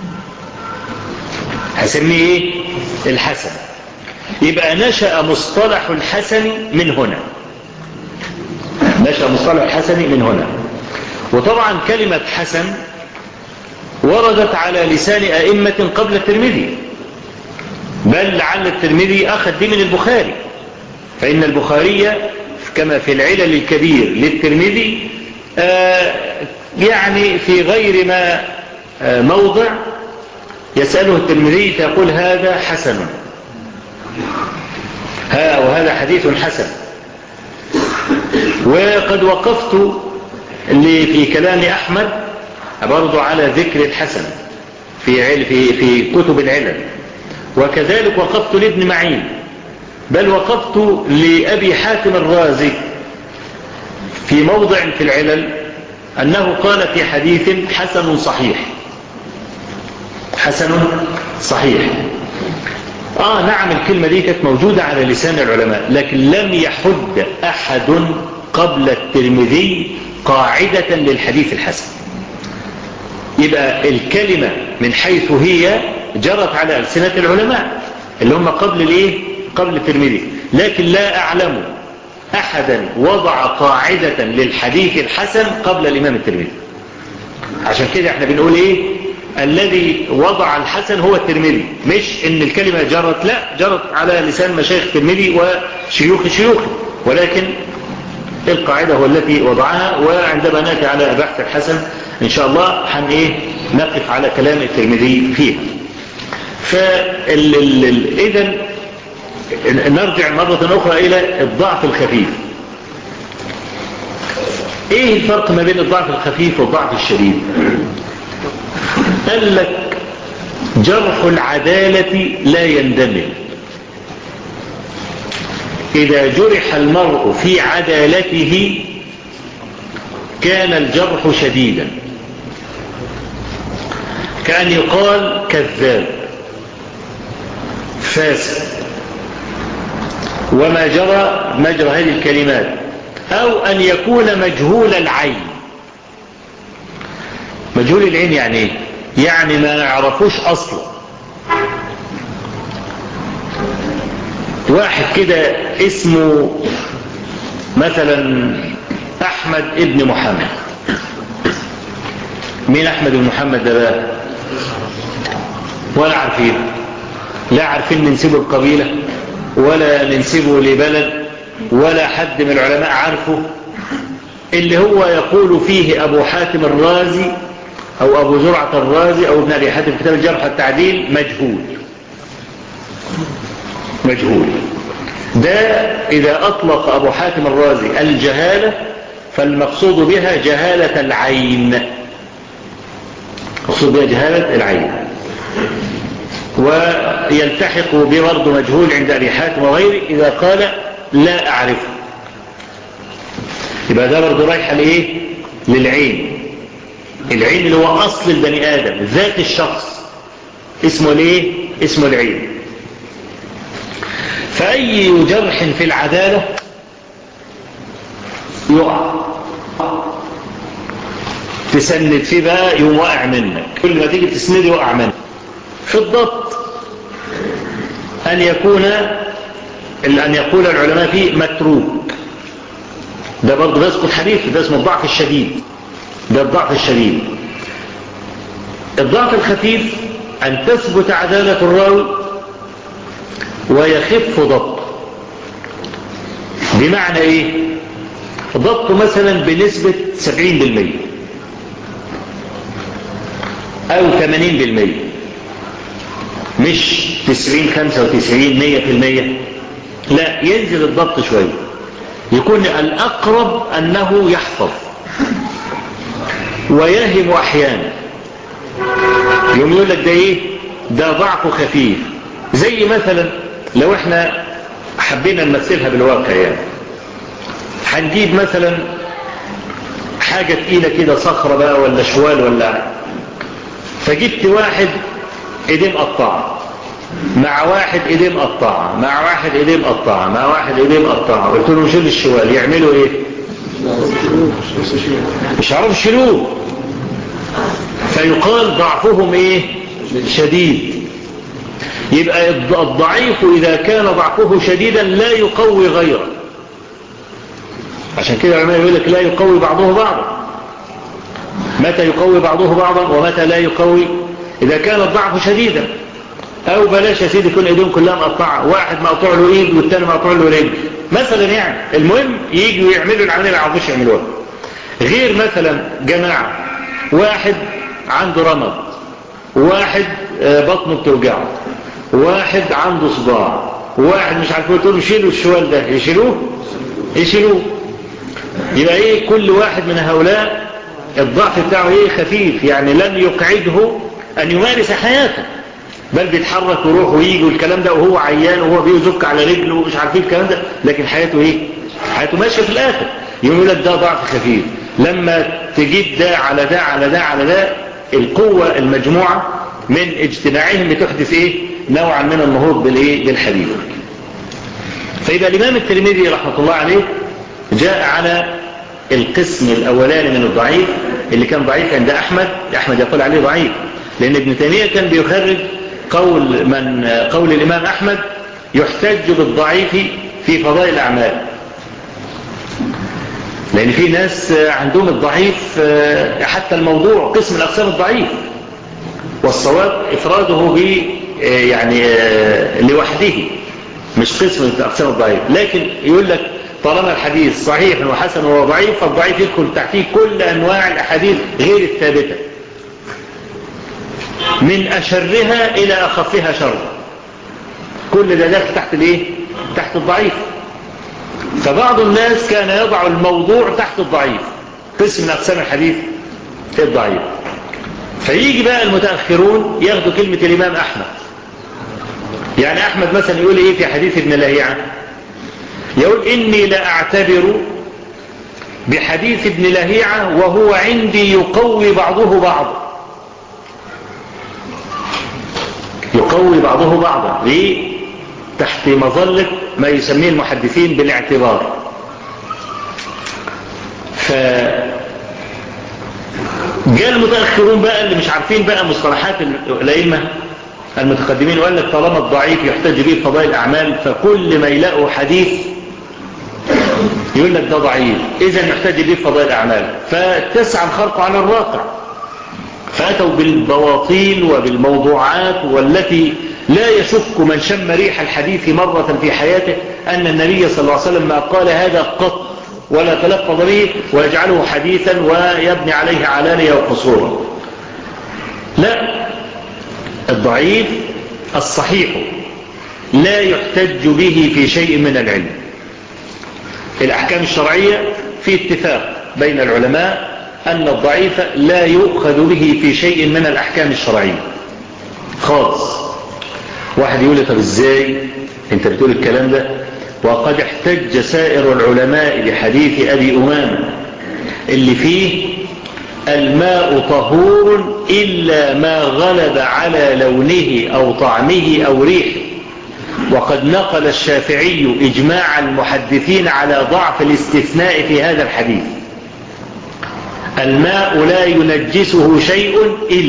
هسميه إيه؟ الحسن. يبقى نشأ مصطلح الحسن من هنا، نشأ مصطلح الحسن من هنا. وطبعا كلمة حسن وردت على لسان أئمة قبل الترمذي، بل لعل الترمذي أخذ دي من البخاري، فإن البخاري كما في العلل الكبير للترمذي يعني في غير ما موضع يسأله الترمذي فيقول هذا حسن، وهذا حديث حسن. وقد وقفت في كلام أحمد برضو على ذكر الحسن في كتب العلل، وكذلك وقفت لابن معين، بل وقفت لأبي حاتم الرازي في موضع في العلل أنه قال في حديث حسن صحيح، حسن صحيح. نعم الكلمة دي كانت موجودة على لسان العلماء، لكن لم يحد أحد قبل الترمذي قاعدة للحديث الحسن. يبقى الكلمة من حيث هي جرت على ألسنة العلماء اللي هم قبل الترمذي، لكن لا أعلم أحدا وضع قاعدة للحديث الحسن قبل الإمام الترمذي. عشان كده احنا بنقول الذي وضع الحسن هو الترمذي، مش ان الكلمة جرت، لا، جرت على لسان مشايخ الترمذي وشيوخ شيوخه، ولكن القاعدة هو التي وضعها. وعندما نأتي على بحث الحسن إن شاء الله نقف على كلام الترمذي فيها. إذن نرجع مرة أخرى إلى الضعف الخفيف. إيه الفرق ما بين الضعف الخفيف والضعف الشديد؟ قال لك جرح العدالة لا يندمج. إذا جرح المرء في عدالته كان الجرح شديدا، كأن يقال كذاب فاسد وما جرى مجرى هذه الكلمات، أو أن يكون مجهول العين. مجهول العين يعني ايه؟ يعني ما نعرفوش أصلا. واحد كده اسمه مثلا أحمد ابن محمد. مين أحمد بن محمد ده بقى؟ ولا عارفين، لا عارفين ننسبه القبيلة ولا ننسبه لبلد ولا حد من العلماء عارفه. اللي هو يقول فيه أبو حاتم الرازي أو أبو زرعة الرازي أو ابن أبي حاتم كتاب الجرح والتعديل مجهول. ده إذا أطلق أبو حاتم الرازي الجهالة فالمقصود بها جهالة العين، مقصود بها جهالة العين. ويلتحق ببرض مجهول عند أبي حاتم وغيره إذا قال لا أعرفه، يبقى ده برضو رايح للعين. العين اللي هو أصل البني آدم، ذات الشخص، اسمه العين. فأي جرح في العدالة يقع، تسند فيه بقى يوم واقع منك، كل ما تيجي تسند يقع منك. في الضبط أن يقول العلماء فيه متروك، ده برضه بيسقط حديث، ده اسمه الضعف الشديد. ده الضعف الشديد. الضعف الخفيف أن تثبت عدالة الراوي ويخف ضبطه. بمعنى ايه؟ ضبطه مثلا بنسبة 70% او 80%، مش 90 95 100%. لا، ينزل الضبط شوية، يكون الأقرب أنه يحفظ ويهم أحيانا. يوم يقول لك ده ضعف خفيف. زي مثلا لو احنا حبينا نمثلها بالواقع، هنجيب مثلا حاجة تقيلة كده، صخرة بقى ولا شوال ولا، فجبت واحد ايديه مقطعة مع واحد ايديه مقطعة مع واحد ايديه مقطعة مع واحد ايديه مقطعة، قلت لهم شيل الشوال، يعملوا ايه؟ مش عارف يشيلوه، فيقال ضعفهم شديد. يبقى الضعيف إذا كان ضعفه شديدا لا يقوي غيره. عشان كده العلماء يقول لك لا يقوي بعضه بعضا. متى يقوي بعضه بعضا ومتى لا يقوي؟ إذا كان الضعف شديدا. أو بلاش يا سيدي يكون ايديهم كلها مقطعة، واحد مقطوع له ايد والتاني مقطوع له رجل مثلا، المهم ييجوا يعملوا العملية اللي عاوزوش يعملوها. غير مثلا جماعة، واحد عنده رمض، واحد بطنه بتوجعه، واحد عنده صداع، واحد مش عارف، تقول شيلوا الشوال ده، يشيلوه. يبقى كل واحد من هؤلاء الضعف بتاعه خفيف، يعني لم يقعده أن يمارس حياته، بل بيتحرك ويروح ويجي والكلام ده، وهو عيان وهو بيزك على رجله ومش عارفين الكلام ده، لكن حياته حياته ماشيه في الآخر. يقول لك ده ضعف خفيف. لما تجيب ده على ده على ده على ده، القوة المجموعة من اجتماعهم بتحدث نوعا من النهوض بالحديث. فإذا الإمام الترمذي رحمة الله عليه جاء على القسم الأولاني من الضعيف اللي كان ضعيف عند أحمد يقول عليه ضعيف، لأن ابن تيمية كان بيخرج قول الإمام أحمد يحتج بالضعيف في فضائل الأعمال، لأن في ناس عندهم الضعيف حتى الموضوع قسم من أقسام الضعيف، والصواب إفراده يعني لوحده مش قسم من أقسام الضعيف. لكن يقول لك طالما الحديث صحيح وحسن وضعيف، فالضعيف يدخل تحتيه كل أنواع الأحاديث غير الثابتة من أشرها إلى أخفها شر، كل ده داخل تحت الايه؟ تحت الضعيف. فبعض الناس كان يضع الموضوع تحت الضعيف، قسم من أقسام الحديث الضعيف. فيجي بقى المتأخرون ياخدوا كلمة الإمام أحمد، يعني أحمد مثلا يقول إيه في حديث ابن لهيعة؟ يقول إني لأعتبر بحديث ابن لهيعة وهو عندي يقوي بعضه بعضا، يقوي بعضه بعضا. ليه؟ تحت مظلة ما يسميه المحدثين بالاعتبار. فجاء المتأخرون بقى اللي مش عارفين بقى مصطلحات الأئمة المتقدمين، وقال لك طالما الضعيف يحتج به فضائل الأعمال، فكل ما يلاقوا حديث يقول لك ده ضعيف إذن يحتج به فضائل الأعمال، فتسعى الخرق على الواقع، فأتوا بالبواطيل وبالموضوعات والتي لا يشك من شم ريح الحديث مرة في حياته أن النبي صلى الله عليه وسلم ما قال هذا قط ولا تلفظ به، ويجعله حديثا ويبني عليه علانية وقصورا. لا، الضعيف الصحيح لا يحتج به في شيء من العلم. الأحكام الشرعية في اتفاق بين العلماء أن الضعيف لا يؤخذ به في شيء من الأحكام الشرعية خالص. واحد يقول لي طب ازاي انت بتقول الكلام ده وقد احتج سائر العلماء بحديث أبي أمامة اللي فيه الماء طهور إلا ما غلب على لونه أو طعمه أو ريحه، وقد نقل الشافعي إجماع المحدثين على ضعف الاستثناء في هذا الحديث. الماء لا ينجسه شيء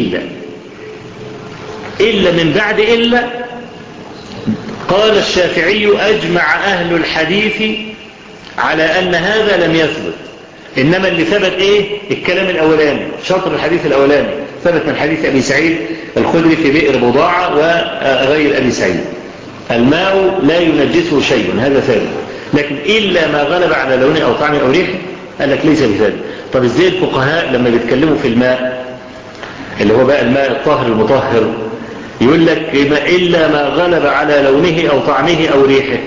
إلا من بعد إلا. قال الشافعي أجمع أهل الحديث على أن هذا لم يثبت، إنما اللي ثبت إيه؟ الكلام الأولاني، شطر الحديث الأولاني ثبت من حديث أبي سعيد الخدري في بئر بضاعة وغير أبي سعيد. الماء لا ينجسه شيء، هذا ثابت، لكن إلا ما غلب على لونه أو طعمه أو ريحه قال لك ليس بثابت. طب إزاي الفقهاء لما بيتكلموا في الماء اللي هو بقى الماء الطاهر المطهر يقول لك إلا ما غلب على لونه أو طعمه أو ريحه؟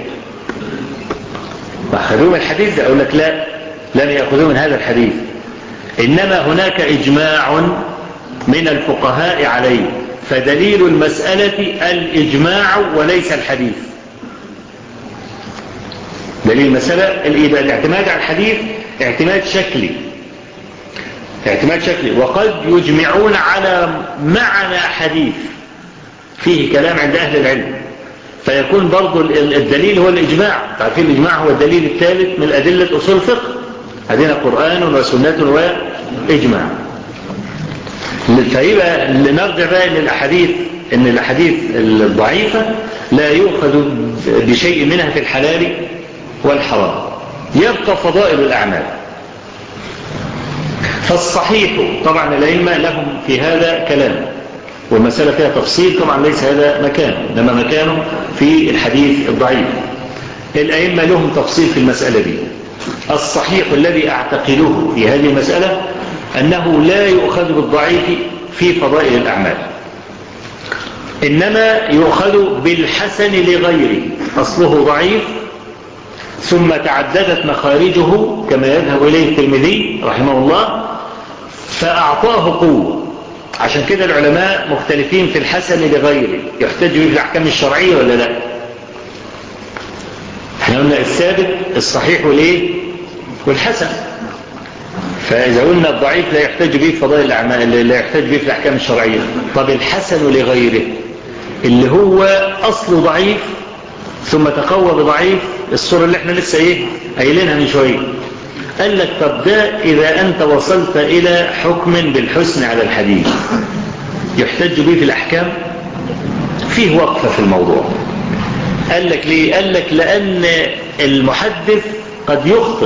أخذوه من الحديث ده؟ أقول لك لا، لم يأخذوه من هذا الحديث، إنما هناك إجماع من الفقهاء عليه، فدليل المسألة الإجماع وليس الحديث. دليل المسألة الاعتماد على الحديث اعتماد شكلي، وقد يجمعون على معنى حديث فيه كلام عند أهل العلم، فيكون برضو الدليل هو الإجماع. تعرفين الإجماع هو الدليل الثالث من أدلة أصول الفقه، هذين قرآن وسنة وإجماع. فيبقى نرجع بقى إن الأحاديث الضعيفة لا يؤخذ بشيء منها في الحلال والحرام، يبقى فضائل الأعمال. فالصحيح طبعا الأئمة لهم في هذا كلام، والمسألة فيها تفصيل، طبعا ليس هذا مكانه، إنما مكانه في الحديث الضعيف. الأئمة لهم تفصيل في المسألة دي. الصحيح الذي أعتقده في هذه المسألة أنه لا يؤخذ بالضعيف في فضائل الأعمال، إنما يؤخذ بالحسن لغيره، أصله ضعيف ثم تعددت مخارجه كما يذهب إليه الترمذي رحمه الله فأعطاه قوة. عشان كده العلماء مختلفين في الحسن لغيره، يحتج به في الأحكام الشرعية ولا لا؟ احنا قلنا الثابت الصحيح والحسن. فإذا قلنا الضعيف لا يحتج به في فضائل الأعمال، لا يحتج به في الأحكام الشرعية، طب الحسن لغيره اللي هو أصله ضعيف ثم تقوى بضعيف، الصورة اللي احنا لسه قايلينها من شوية، قال لك طب ده إذا أنت وصلت إلى حكم بالحسن على الحديث يحتج به في الأحكام؟ فيه وقفة في الموضوع. قال لك ليه؟ قال لك لأن المحدث قد يخطئ،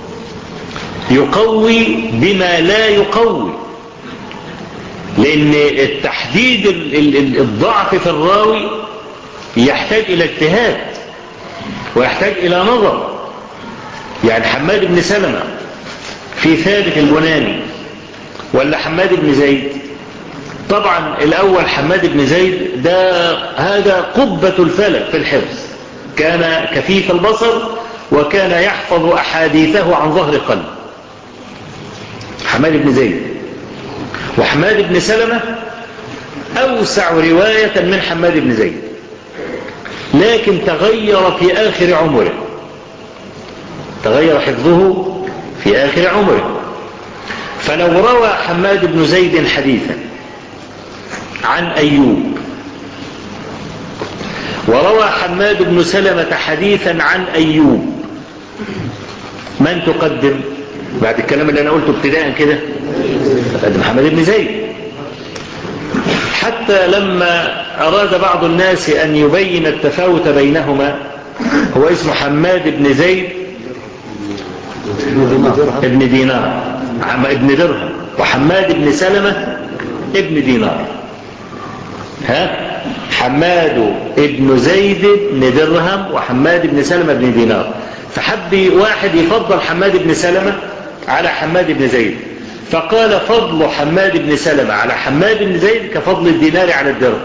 يقوي بما لا يقوي، لأن التحديد الضعف في الراوي يحتاج إلى اجتهاد ويحتاج إلى نظر. يعني حماد بن سلمة في ثابت البناني ولا حماد بن زيد؟ طبعا الأول حماد بن زيد ده هذا قبة الفلك في الحفظ، كان كفيف البصر وكان يحفظ أحاديثه عن ظهر قلب، حماد بن زيد. وحماد بن سلمة أوسع رواية من حماد بن زيد، لكن تغير في آخر عمره، تغير حفظه في آخر عمره. فلو روى حماد بن زيد حديثا عن أيوب وروى حماد بن سلمة حديثا عن أيوب، من تقدم بعد الكلام اللي أنا قلته ابتداء كده؟ تقدم حماد بن زيد. حتى لما أراد بعض الناس أن يبين التفاوت بينهما، هو اسمه حماد بن زيد ابن دينار ابن درهم، وحماد بن سلمة ابن دينار. حماد ابن زيد بن درهم وحماد بن سلمة بن دينار. فحب واحد يفضل حماد بن سلمة على حماد بن زيد، فقال فضل حماد بن سلمة على حماد بن زيد كفضل الدينار على الدرهم.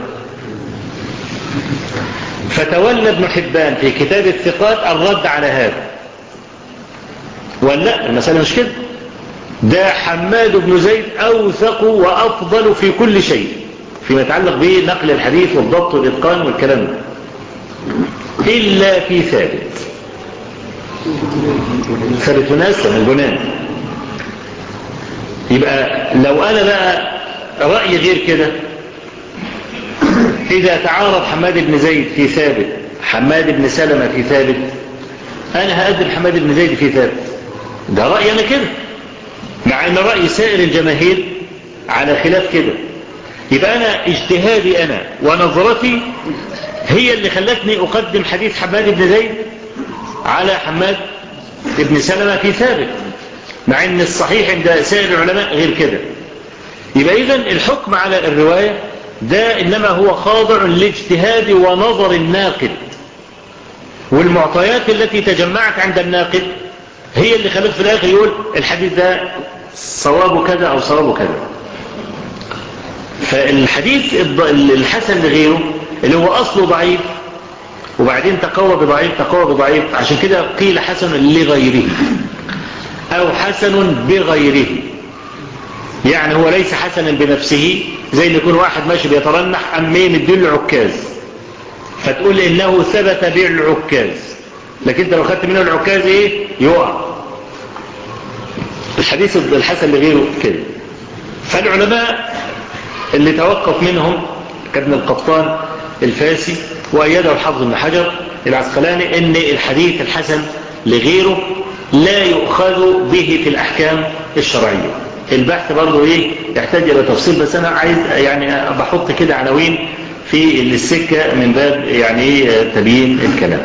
فتولى ابن حبان في كتاب الثقات الرد على هذا، ولا المسألة مش كده، ده حماد بن زيد أوثق وأفضل في كل شيء فيما يتعلق بنقل الحديث والضبط والإتقان والكلام ده، إلا في ثابت ناس من البنان. يبقى لو أنا بقى رأي غير كده، إذا تعارض حماد بن زيد في ثابت حماد بن سلمة في ثابت، أنا هقدم حماد بن زيد في ثابت، ده رأيي أنا كده، مع أن رأي سائر الجماهير على خلاف كده. يبقى أنا اجتهادي أنا ونظرتي هي اللي خلتني أقدم حديث حماد بن زيد على حماد بن سلمة في ثابت، مع أن الصحيح عند سائر العلماء غير كده. يبقى إذن الحكم على الرواية ده إنما هو خاضع لاجتهاد ونظر الناقد، والمعطيات التي تجمعت عند الناقد هي اللي خلت في الآخر يقول الحديث ده صوابه كذا أو صوابه كذا. فالحديث الحسن لغيره اللي هو أصله ضعيف وبعدين تقوى بضعيف، عشان كده قيل حسن لغيره أو حسن بغيره. يعني هو ليس حسنا بنفسه، زي اللي يكون واحد ماشي بيترنح أمين الدين العكاز فتقول إنه ثبت بالعكاز، لكن انت لو خدت منه العكاز ايه يقع. الحديث الحسن لغيره كده. فالعلماء اللي توقف منهم كابن القطان الفاسي وأيده الحافظ بن حجر العسقلاني ان الحديث الحسن لغيره لا يؤخذ به في الأحكام الشرعية. البحث برضو ايه يحتاج الى تفصيل، بس انا عايز يعني بحط كده عناوين في السكة من باب يعني ايه تبيين الكلام.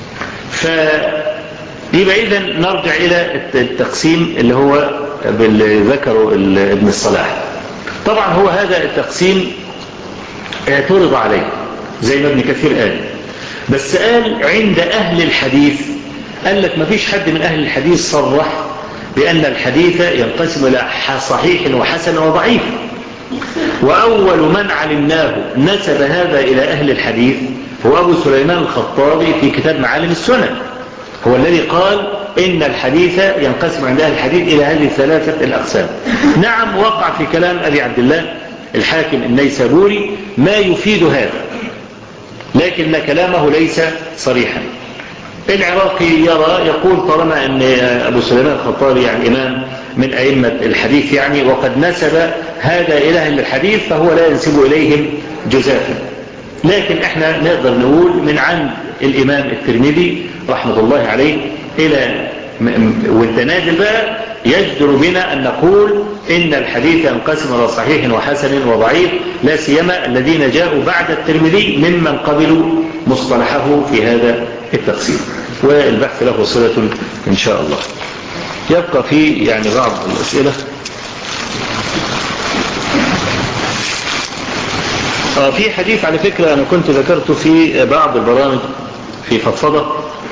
فيبقى إذن نرجع إلى التقسيم اللي هو ذكره ابن الصلاح. طبعا هو هذا التقسيم اعترض عليه زي ما ابن كثير قال، بس قال عند أهل الحديث، قال لك ما فيش حد من أهل الحديث صرح بأن الحديث ينقسم إلى صحيح وحسن وضعيف. وأول من علمناه نسب هذا إلى أهل الحديث هو أبو سليمان الخطابي في كتاب معالم السنن، هو الذي قال إن الحديث ينقسم عند أهل الحديث إلى هذه الثلاثة الأقسام. نعم وقع في كلام أبي عبد الله الحاكم النيسابوري ما يفيد هذا، لكن كلامه ليس صريحا. العراقي يرى يقول طالما أن أبو سليمان الخطابي يعني إمام من أئمة الحديث يعني وقد نسب هذا إلى أهل الحديث فهو لا ينسب إليهم جزافا. لكن احنا نقدر نقول من عند الإمام الترمذي رحمة الله عليه إلى وانت نازل بقى يجدر بنا أن نقول إن الحديث ينقسم إلى صحيح وحسن وضعيف، لا سيما الذين جاءوا بعد الترمذي ممن قبلوا مصطلحه في هذا التقسيم، والبحث له صلة إن شاء الله. يبقى في يعني بعض الأسئلة. في حديث على فكرة أنا كنت ذكرته في بعض البرامج في فضفضة،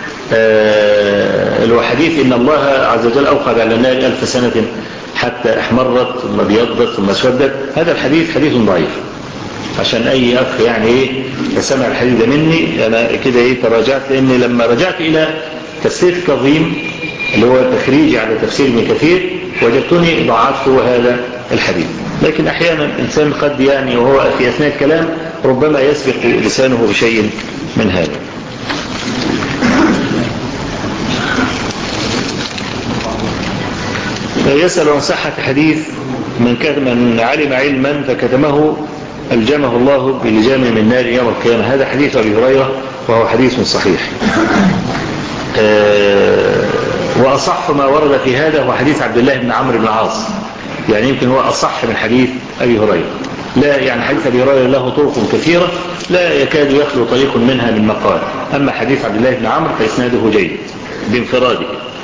اللي هو حديث إن الله عز وجل أوقد على النار 1000 سنة حتى احمرت ثم ابيضت ثم اسودت. هذا الحديث حديث ضعيف، عشان أي أخ يعني إيه سمع الحديث ده مني أنا كده إيه تراجعت، لأني لما رجعت إلى تفسير كظيم اللي هو تخريجي على تفسير ابن كثير وجدتني ضعفت هذا الحديث. لكن أحيانا الإنسان قد يعني وهو في أثناء الكلام ربما يسبق لسانه بشيء من هذا. يسأل عن صحة حديث من علم علما فكتمه ألجمه الله بلجام من نار يوم القيامة. هذا حديث أبي هريرة وهو حديث صحيح. وأصح ما ورد في هذا هو حديث عبد الله بن عمرو بن العاص، يعني يمكن هو أصح من حديث أبي هريرة. لا يعني حديث أبي هريرة له طرق كثيرة لا يكاد يخلو طريق منها من مقال، أما حديث عبد الله بن عمرو فإسناده جيد بانفراده.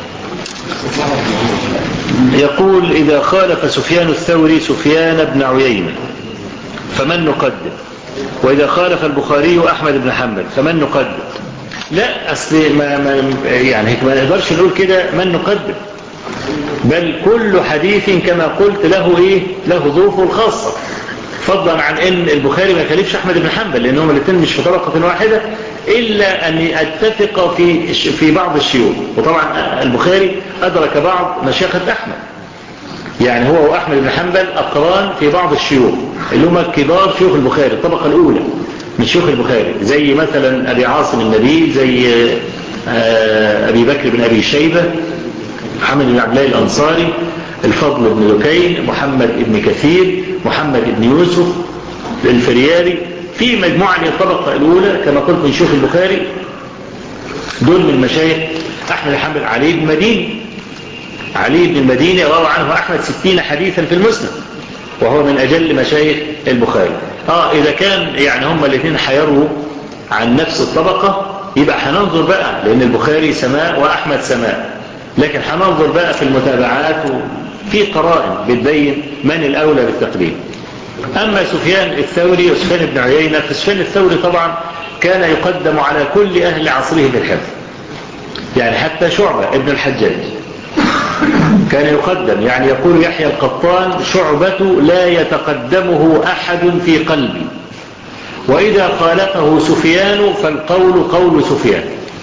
يقول إذا خالف سفيان الثوري سفيان بن عيينة فمن نقدم؟ وإذا خالف البخاري أحمد بن حنبل فمن نقدم؟ لا أصل يعني ما نقدرش نقول كده من نقدم، بل كل حديث كما قلت له إيه له ظروفه الخاصة، فضلا عن ان البخاري ما يخالفش احمد بن حنبل لانهم الاثنين مش في طبقة واحدة، الا ان اتفق في بعض الشيوخ. وطبعا البخاري ادرك بعض مشايخ احمد، يعني هو واحمد بن حنبل اقران في بعض الشيوخ اللي هم كبار شيوخ البخاري الطبقة الاولى من شيوخ البخاري، زي مثلا ابي عاصم النبيل، زي ابي بكر بن ابي شيبة، محمد بن عبد الله الانصاري، الفضل بن دكين، محمد بن كثير، محمد بن يوسف الفريابي، في مجموعة من الطبقة الأولى كما قلت من شيوخ البخاري، دول من مشايخ أحمد بن حنبل. علي بن المديني روى عنه أحمد 60 حديثا في المسند، وهو من أجل مشايخ البخاري. إذا كان يعني هم الاثنين حيروا عن نفس الطبقة يبقى هننظر بقى، لأن البخاري سماء وأحمد سماء، لكن هننظر بقى في المتابعات في قرائن بتبين من الأولى بالتقديم. أما سفيان الثوري وسفيان بن عيينة، فسفيان الثوري طبعا كان يقدم على كل أهل عصره بالحفظ، يعني حتى شعبة ابن الحجاج كان يقدم، يعني يقول يحيى القطان شعبة لا يتقدمه أحد في قلبي، وإذا خالفه سفيان فالقول قول سفيان.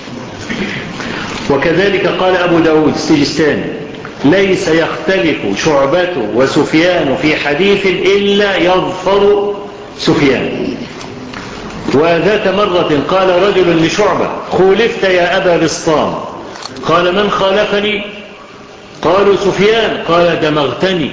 وكذلك قال أبو داود السجستاني ليس يختلف شعبة وسفيان في حديث إلا يظفر سفيان. وذات مرة قال رجل لشعبة خولفت يا أبا بسطام، قال من خالفني؟ قالوا سفيان، قال دمغتني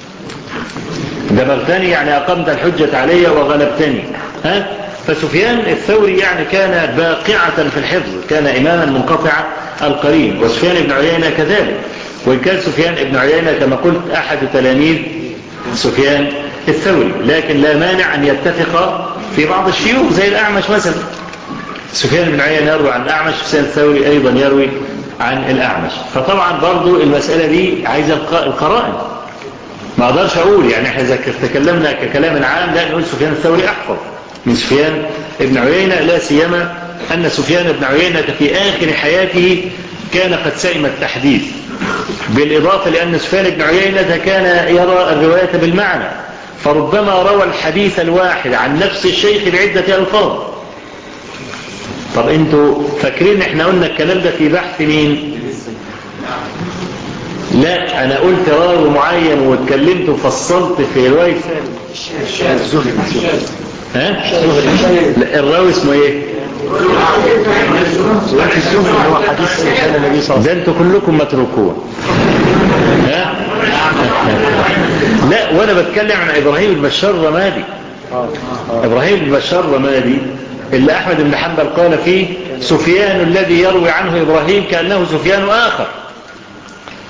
يعني أقمت الحجة علي وغلبتني. فسفيان الثوري يعني كان باقعة في الحفظ، كان إماما منقطع القرين، وسفيان بن عيينة كذلك، وإن كان سفيان بن عيينة كما قلت أحد تلاميذ سفيان الثوري، لكن لا مانع أن يتفق في بعض الشيوخ زي الأعمش مثلا. سفيان بن عيينة يروي عن الأعمش، سفيان الثوري أيضا يروي عن الأعمش. فطبعا برضو المسألة دي عايزة القرائن، ما أقدرش أقول يعني احنا إذا تكلمنا ككلام عام لا نقول سفيان الثوري أحفظ من سفيان بن عيينة، لا سيما أن سفيان بن عيينة في آخر حياته كان قد سئم التحديث، بالإضافة لأن سفيان بن عيينة كان يرى الرواية بالمعنى، فربما روى الحديث الواحد عن نفس الشيخ بعدة ألفاظ. طب انتوا فاكرين احنا قلنا الكلام ده في بحث مين؟ لا أنا قلت راوي معين واتكلمت وفصلت في رواية الزهري. لا الراوي اسمه ايه؟ ده انتوا كلكم متروكون. لا وانا بتكلم عن ابراهيم بن بشار الرمادي. ابراهيم بن بشار الرمادي اللي احمد بن حنبل قال فيه سفيان الذي يروي عنه ابراهيم كأنه سفيان اخر،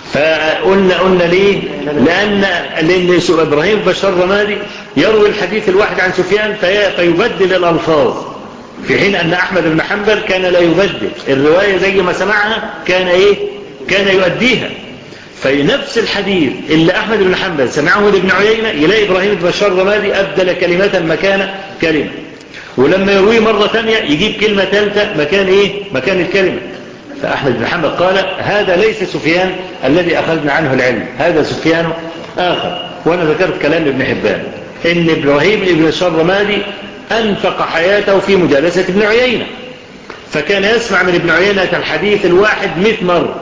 فقلنا ليه؟ لأن إبراهيم بشار الرمادي يروي الحديث الواحد عن سفيان فيبدل الألفاظ، في حين أن أحمد بن حنبل كان لا يبدل الرواية زي ما سمعها، كان يؤديها. فنفس الحديث اللي أحمد بن حنبل سمعه لابن عيينة يلاقي إبراهيم بن بشار الرمادي أبدل كلمة مكان كلمة، ولما يرويه مرة ثانية يجيب كلمة ثالثة مكان الكلمة. فأحمد بن حنبل قال هذا ليس سفيان الذي أخذنا عنه العلم، هذا سفيان آخر. وأنا ذكرت كلام ابن حبان إن إبراهيم بن بشار الرمادي أنفق حياته في مجالسة ابن عيينة، فكان يسمع من ابن عيينة الحديث الواحد 100 مرة.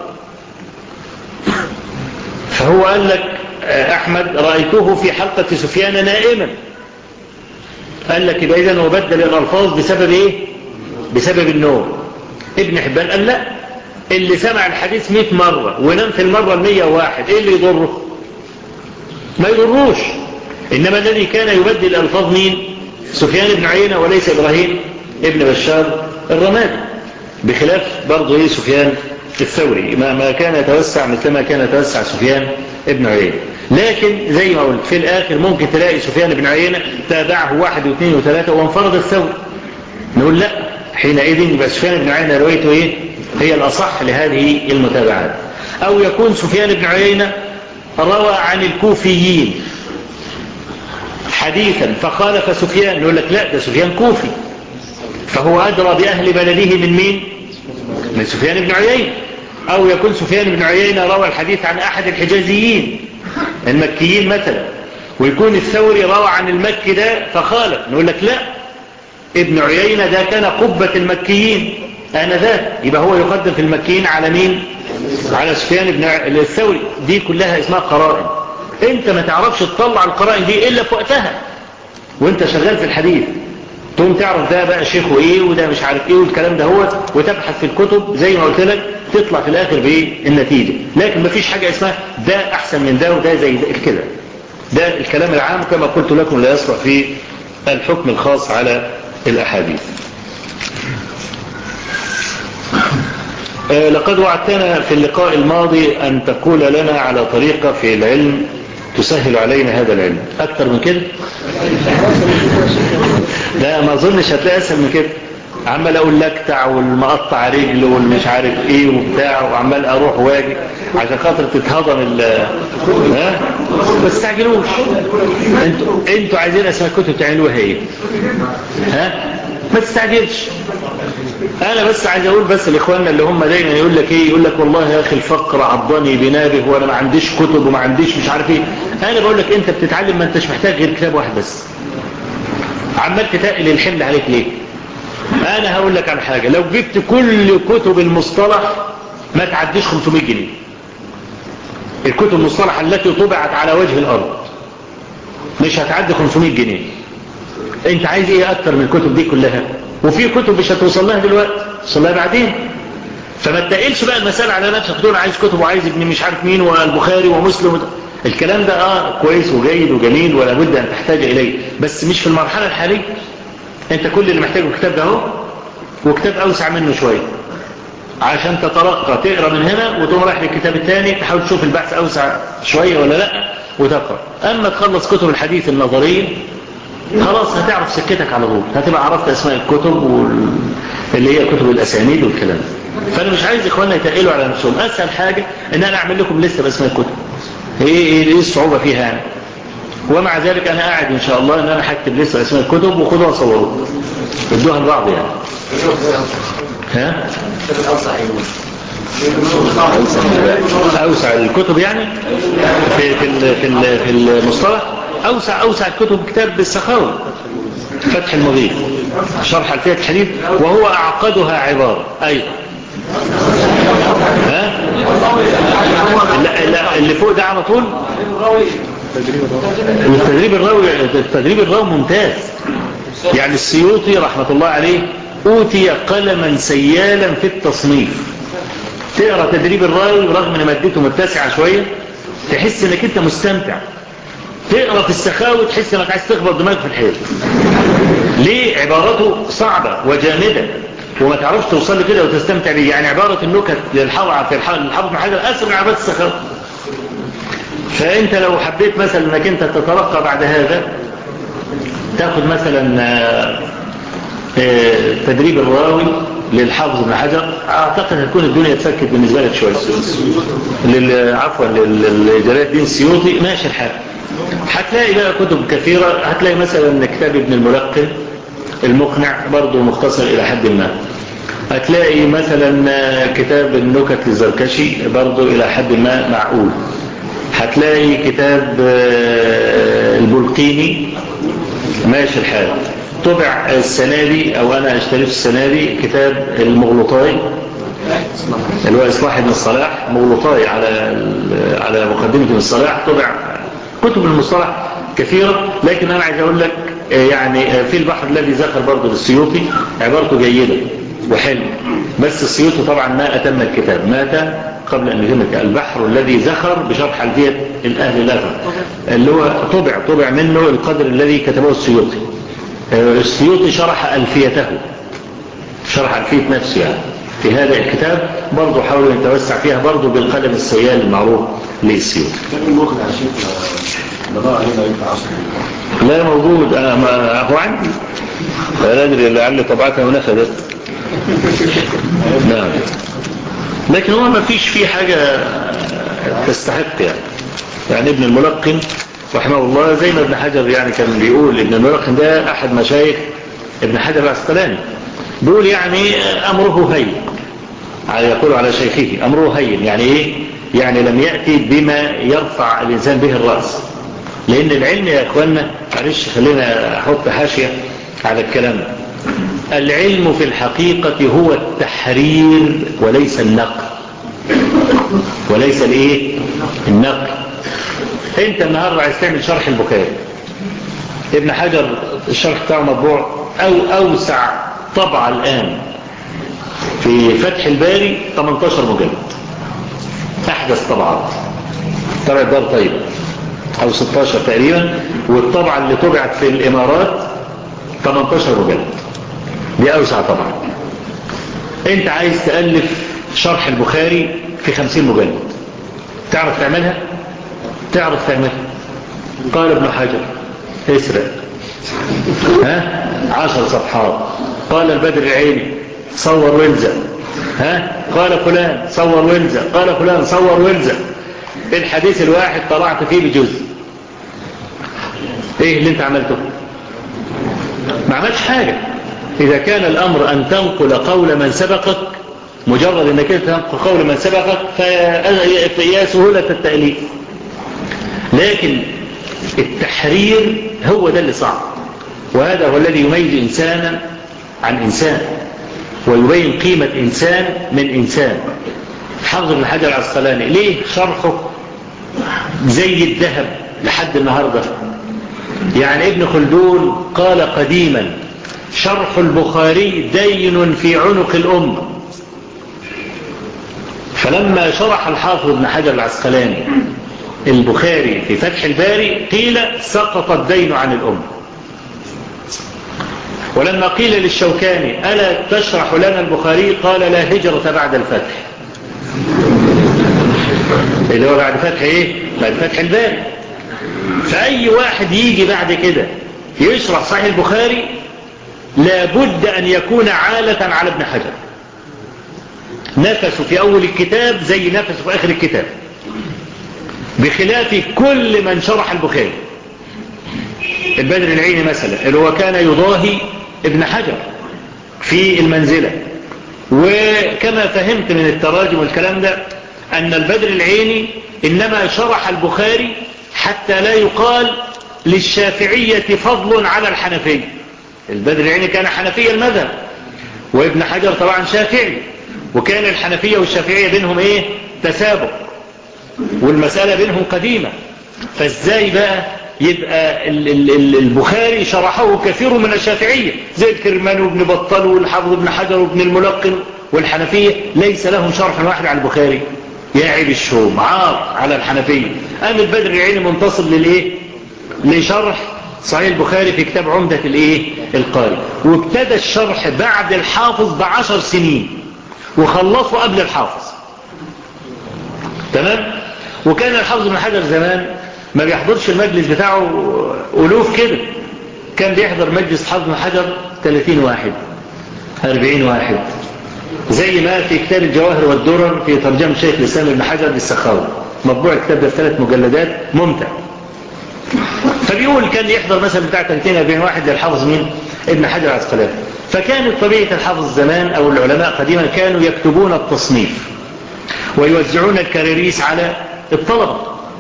فهو قال لك أحمد رأيته في حلقة سفيان نائما، قال لك يبقى إذن هو بدل الألفاظ بسبب النوم. ابن حبان قال لا، اللي سمع الحديث 100 مرة ونام في المرة 101 إيه اللي يضره؟ ما يضروش. إنما الذي كان يبدل الألفاظ مين؟ سفيان بن عيينة وليس إبراهيم ابن بشار الرمادي، بخلاف برضه سفيان الثوري ما كان يتوسع مثلما كان يتوسع سفيان ابن عيينة. لكن زي ما قلت في الآخر ممكن تلاقي سفيان بن عيينة تابعه 1 و2 و3 وانفرد الثوري، نقول لا، حينئذ يبقى سفيان بن عيينة روايته هي الأصح لهذه المتابعات. أو يكون سفيان بن عيينة روى عن الكوفيين حديثا فخالف سفيان، نقول لك لا، ده سفيان كوفي فهو أدرى بأهل بلده من مين؟ من سفيان بن عيينة. أو يكون سفيان بن عيينة روى الحديث عن أحد الحجازيين المكيين مثلا، ويكون الثوري روى عن المكي ده فخالف، نقول لك لا، ابن عيينة ده كان قبة المكيين آنذاك، يبقى هو يقدم في المكيين على مين؟ على سفيان بن الثوري. دي كلها اسمها قرائن، انت ما تعرفش تطلع القرائن دي إلا في وقتها وانت شغال في الحديث، تقوم تعرف ده بقى شيخه ايه وده مش عارف ايه والكلام ده هو، وتبحث في الكتب زي ما قلت لك تطلع في الاخر بالنتيجة. لكن ما فيش حاجة اسمها ده احسن من ده وده زي ده كده، ده الكلام العام كما قلت لكم لا يصلح في الحكم الخاص على الاحاديث. لقد وعدتنا في اللقاء الماضي ان تقول لنا على طريقة في العلم تسهل علينا هذا العلم. اكتر من كده لا، ما اظنش هتلاقي اسهل من كده. عمال اقول لكتع والمقطع رجل والمش عارف ايه وبتاع، وعمال اروح واجي عشان خاطر تتهضم ها، ما تستعجلوش. انتوا عايزين اسماء كتب تعملوها ايه؟ ها، ما تستعجلش. انا بس عايز اقول بس لاخواننا اللي هم دايما يقول لك والله يا اخي الفقر عضني بنابه وانا ما عنديش كتب وما عنديش مش عارف ايه. انا بقول لك انت بتتعلم، ما انتش محتاج غير كتاب واحد بس، عمال تتقل الحمل عليك ليه؟ انا هقول لك على حاجة، لو جبت كل كتب المصطلح ما تعديش 500 جنيه. الكتب المصطلح التي طبعت على وجه الارض مش هتعدي 500 جنيه. انت عايز ايه اكتر من الكتب دي كلها؟ وفي كتب مش هتوصل لها دلوقتي، توصل لها بعدين. فما تقلش بقى المسألة على نفسك تقول عايز كتب وعايز ابن مش عارف مين والبخاري ومسلم الكلام ده كويس وجيد وجميل ولا بد ان تحتاج اليه، بس مش في المرحلة الحالية. انت كل اللي محتاجه كتاب ده اهو، وكتاب اوسع منه شوية عشان تترقى تقرأ من هنا وتقوم رايح للكتاب الثاني تحاول تشوف البحث اوسع شوية ولا لا وتقرأ. اما تخلص كتب الحديث النظرية خلاص هتعرف سكتك على طول، هتبقى عرفت اسماء الكتب اللي هي كتب الاسانيد والكلام. فانا مش عايز اخواننا يتقلوا على نفسهم. اسهل حاجة ان انا اعمل لكم لسه باسماء الكتب، ايه الصعوبة فيها يعني؟ ومع ذلك انا قاعد ان شاء الله ان انا هكتب لسه اسماء الكتب وخدوها صوروها ادوها لبعض يعني. ها اوسع الكتب يعني في المصطلح، اوسع الكتب كتاب السخاوي فتح المغيث شرح ألفية الحديث، وهو اعقدها عبارة ايضا. ها لا اللي فوق ده على طول التدريب الراوي ممتاز. يعني السيوطي رحمة الله عليه اوتي قلما سيالا في التصنيف. تقرأ تدريب الراوي رغم ان مادته متسعة شوية تحس انك انت مستمتع. تقرأ في السخاوي تحس انك عايز تخبط دماغك في الحيط. ليه؟ عبارته صعبة وجامدة وما تعرفش توصل كده وتستمتع بيه. يعني عبارة النكت للحافظ بن حجر اسهل من عبارة السخاوي. فأنت لو حبيت مثلا أنك أنت تترقى بعد هذا تأخذ مثلا تدريب الراوي للحافظ ابن حجر، أعتقد هتكون الدنيا اتفكت بالنسبة لك شوية. عفوا لجلال الدين السيوطي ماشي الحال. هتلاقي بقى كتب كثيرة، هتلاقي مثلا كتاب ابن الملقن المقنع برضه مختصر إلى حد ما. هتلاقي مثلا كتاب النكت للزركشي برضه إلى حد ما معقول. هتلاقي كتاب البلقيني ماشي الحال. طبع السنة دي أو أنا اشتريت السنة دي كتاب المغلطاي اللي هو إصلاح ابن الصلاح، مغلطاي على مقدمة ابن الصلاح. طبع كتب المصطلح كثيرة، لكن أنا عايز أقول لك يعني في البحر الذي ذكر برضه للسيوطي عبارته جيدة وحلو، بس السيوطي طبعا ما أتم الكتاب، مات قبل أن يتم البحر الذي ذكر بشرح ألفية الأهل الأثر اللي هو طبع منه القدر الذي كتبه السيوطي. السيوطي شرح ألفيته، شرح ألفية نفسه يعني في هذا الكتاب، برضه حاول أن يتوسع فيها برضه بالقلم السيال المعروف للسيوطي. لا موجود، أنا ما هو عندي، لا أدري لعل طبعتها ونفذت. نعم، لكن هو ما فيش فيه حاجة تستحق يعني ابن الملقن رحمه الله زي ما ابن حجر يعني كان بيقول. ابن الملقن ده أحد مشايخ ابن حجر العسقلاني، بيقول يعني أمره هين، يقول على شيخه أمره هين. يعني إيه؟ يعني لم يأتي بما يرفع الإنسان به الرأس، لأن العلم يا أخوانا معلش خلينا أحط حاشية على الكلام. العلم في الحقيقة هو التحرير وليس النقل، وليس الايه النقل. انت النهارده عايز تعمل شرح البخاري، ابن حجر الشرح بتاعه مطبوع او اوسع طبعة الان في فتح الباري 18 مجلد، احدث طبعات، طبعة دار طيب او 16 تقريبا، والطبعة اللي طبعت في الامارات 18 مجلد، دي اوسع طبعا. انت عايز تألف شرح البخاري في 50 مجلد، تعرف تعملها؟ تعرف تعملها. قال ابن حجر اسرق 10 صفحات. قال البدر العيني صور والزق، قال فلان صور والزق، قال فلان صور والزق. الحديث الواحد طلعت فيه بجزء. ايه اللي انت عملته؟ ما عملش حاجة. إذا كان الأمر أن تنقل قول من سبقك، مجرد أنك تنقل قول من سبقك فهي سهولة التأليف، لكن التحرير هو ده اللي صعب، وهذا هو الذي يميز إنسانا عن إنسان ويبين قيمة إنسان من إنسان. حافظ ابن حجر العسقلاني ليه شرحه زي الذهب لحد النهاردة؟ يعني ابن خلدون قال قديما شرح البخاري دين في عنق الأمة، فلما شرح الحافظ ابن حجر العسقلاني البخاري في فتح الباري قيل سقط الدين عن الأمة. ولما قيل للشوكاني ألا تشرح لنا البخاري قال لا هجرة بعد الفتح، اللي هو بعد فتح ايه؟ بعد فتح الباري. فأي واحد يجي بعد كده يشرح صحيح البخاري لابد أن يكون عالة على ابن حجر، نفسه في أول الكتاب زي نفسه في آخر الكتاب، بخلاف كل من شرح البخاري. البدر العيني مثلا اللي هو كان يضاهي ابن حجر في المنزلة، وكما فهمت من التراجم والكلام ده أن البدر العيني إنما شرح البخاري حتى لا يقال للشافعية فضل على الحنفية. البدر العيني كان حنفية المذهب، وابن حجر طبعا شافعي، وكان الحنفية والشافعية بينهم ايه؟ تسابق، والمسألة بينهم قديمة. فازاي بقى يبقى البخاري شرحه كثير من الشافعية زي الكرماني وابن بطال والحافظ ابن حجر وابن الملقن، والحنفية ليس لهم شرح واحد على البخاري؟ يا عيب الشوم، عار على الحنفية. قام البدر العيني منتصب للايه؟ لشرح صحيح البخاري في كتاب عمدة الايه؟ القاري، وابتدى الشرح بعد الحافظ ب10 سنين وخلصوا قبل الحافظ، تمام؟ وكان الحافظ ابن حجر زمان ما بيحضرش المجلس بتاعه ألوف كده، كان بيحضر مجلس حافظ ابن حجر 30 واحد 40 واحد، زي ما في كتاب الجواهر والدرر في ترجمة شيخ الإسلام ابن حجر للسخاوي، مطبوع الكتاب ده 3 مجلدات ممتع. فبيقول كان يحضر مثلا بتاع 30-40 واحد للحافظ مين؟ ابن حجر العسقلاني. فكانت طبيعة الحافظ زمان أو العلماء قديما كانوا يكتبون التصنيف ويوزعون الكراريس على الطلبة،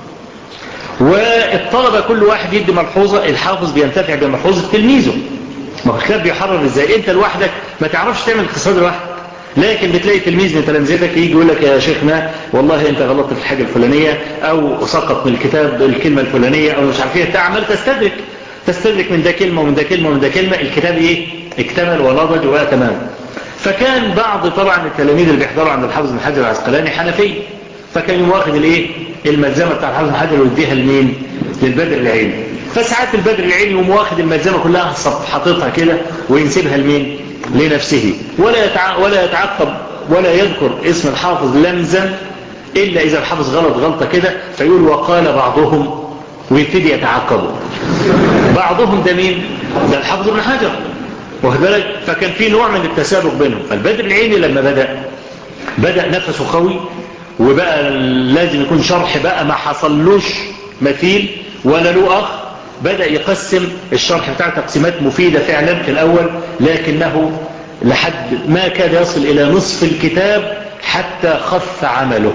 والطلبة كل واحد يدي ملحوظة، الحافظ بينتفع بملحوظة تلميذه. ما هو الكتاب بيحرر ازاي؟ انت لوحدك ما تعرفش تعمل اقتصاد لوحدك، لكن بتلاقي تلميذ من تلامذتك يجي يقول لك يا شيخنا والله انت غلطت في الحاجة الفلانية، او سقط من الكتاب الكلمة الفلانية، او مش عارف ايه، تعمل تستدرك من ده كلمة ومن ده كلمة ومن ده كلمة، الكتاب ايه؟ اكتمل ونضج وبقى تمام. فكان بعض طبعا التلاميذ اللي بيحضروا عند الحافظ ابن حجر العسقلاني حنفي، فكان يواخد الايه؟ الملزمة بتاع الحافظ ابن حجر ويديها لمين؟ للبدر العيني. فساعات البدر العيني يقوم واخد الملزمة كلها حاططها كده وينسبها لمين؟ لنفسه، ولا يتعقب ولا يذكر اسم الحافظ لمزا إلا إذا الحافظ غلطة كده، فيقول وقال بعضهم، ويبتدي يتعقبوا. بعضهم ده مين؟ ده الحافظ ابن حجر، واخد بالك؟ فكان في نوع من التسابق بينهم. فالبدر العيني لما بدأ نفسه قوي، وبقى لازم يكون شرح بقى ما حصلوش مثيل ولا له أخ، بدأ يقسم الشرح بتاعه تقسيمات مفيدة فعلا في الأول، لكنه لحد ما كاد يصل إلى نصف الكتاب حتى خف عمله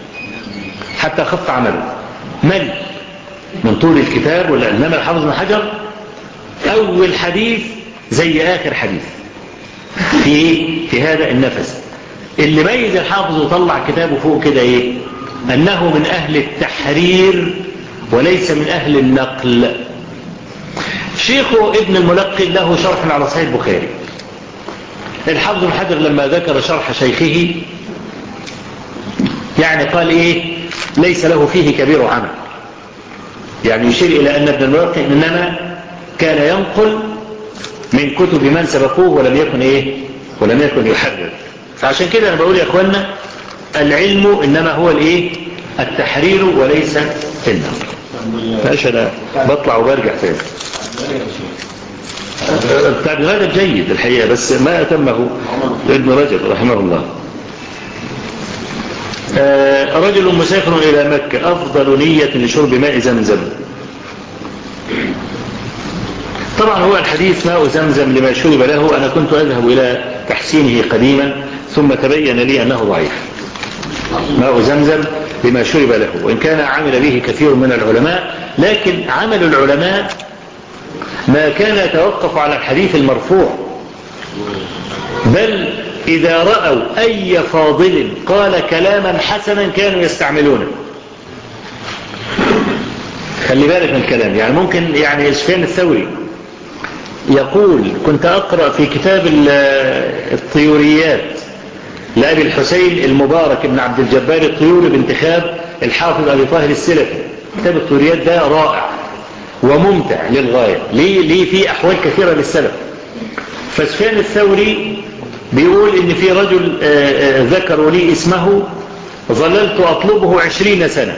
مل من طول الكتاب. والإمام الحافظ ابن حجر أول حديث زي آخر حديث في هذا النفس. اللي ميز الحافظ وطلع كتابه فوق كده ايه؟ أنه من أهل التحرير وليس من أهل النقل. شيخه ابن الملقن له شرح على صحيح البخاري. الحافظ ابن حجر لما ذكر شرح شيخه يعني قال ايه؟ ليس له فيه كبير عمل، يعني يشير إلى أن ابن الملقن إنما كان ينقل من كتب من سبقوه ولم يكن يحرر. فعشان كده أنا بقول يا أخوانا العلم إنما هو التحرير وليس النقل. ماشي، أنا بطلع وبرجع تاني. بتاع ابن رجب جيد الحقيقة، بس ما أتمه ابن رجب رحمه الله. رجل مسافر إلى مكة أفضل نية لشرب ماء زمزم. طبعا هو الحديث ماء زمزم لما شرب له، أنا كنت أذهب إلى تحسينه قديما ثم تبين لي أنه ضعيف. ماء زمزم لما شرب له، وإن كان عمل به كثير من العلماء، لكن عمل العلماء ما كان يتوقف على الحديث المرفوع، بل إذا رأوا أي فاضل قال كلاما حسنا كانوا يستعملونه. خلي بالك من الكلام، يعني ممكن يعني سفيان الثوري يقول كنت أقرأ في كتاب الطيوريات لأبي الحسين المبارك بن عبد الجبار الطيوري بانتخاب الحافظ أبي طاهر السلفي. كتاب الطيوريات ده رائع وممتع للغاية، ليه فيه أحوال كثيرة للسلف. فسفيان الثوري بيقول إن في رجل ذكروا لي اسمه، ظللت أطلبه 20 سنة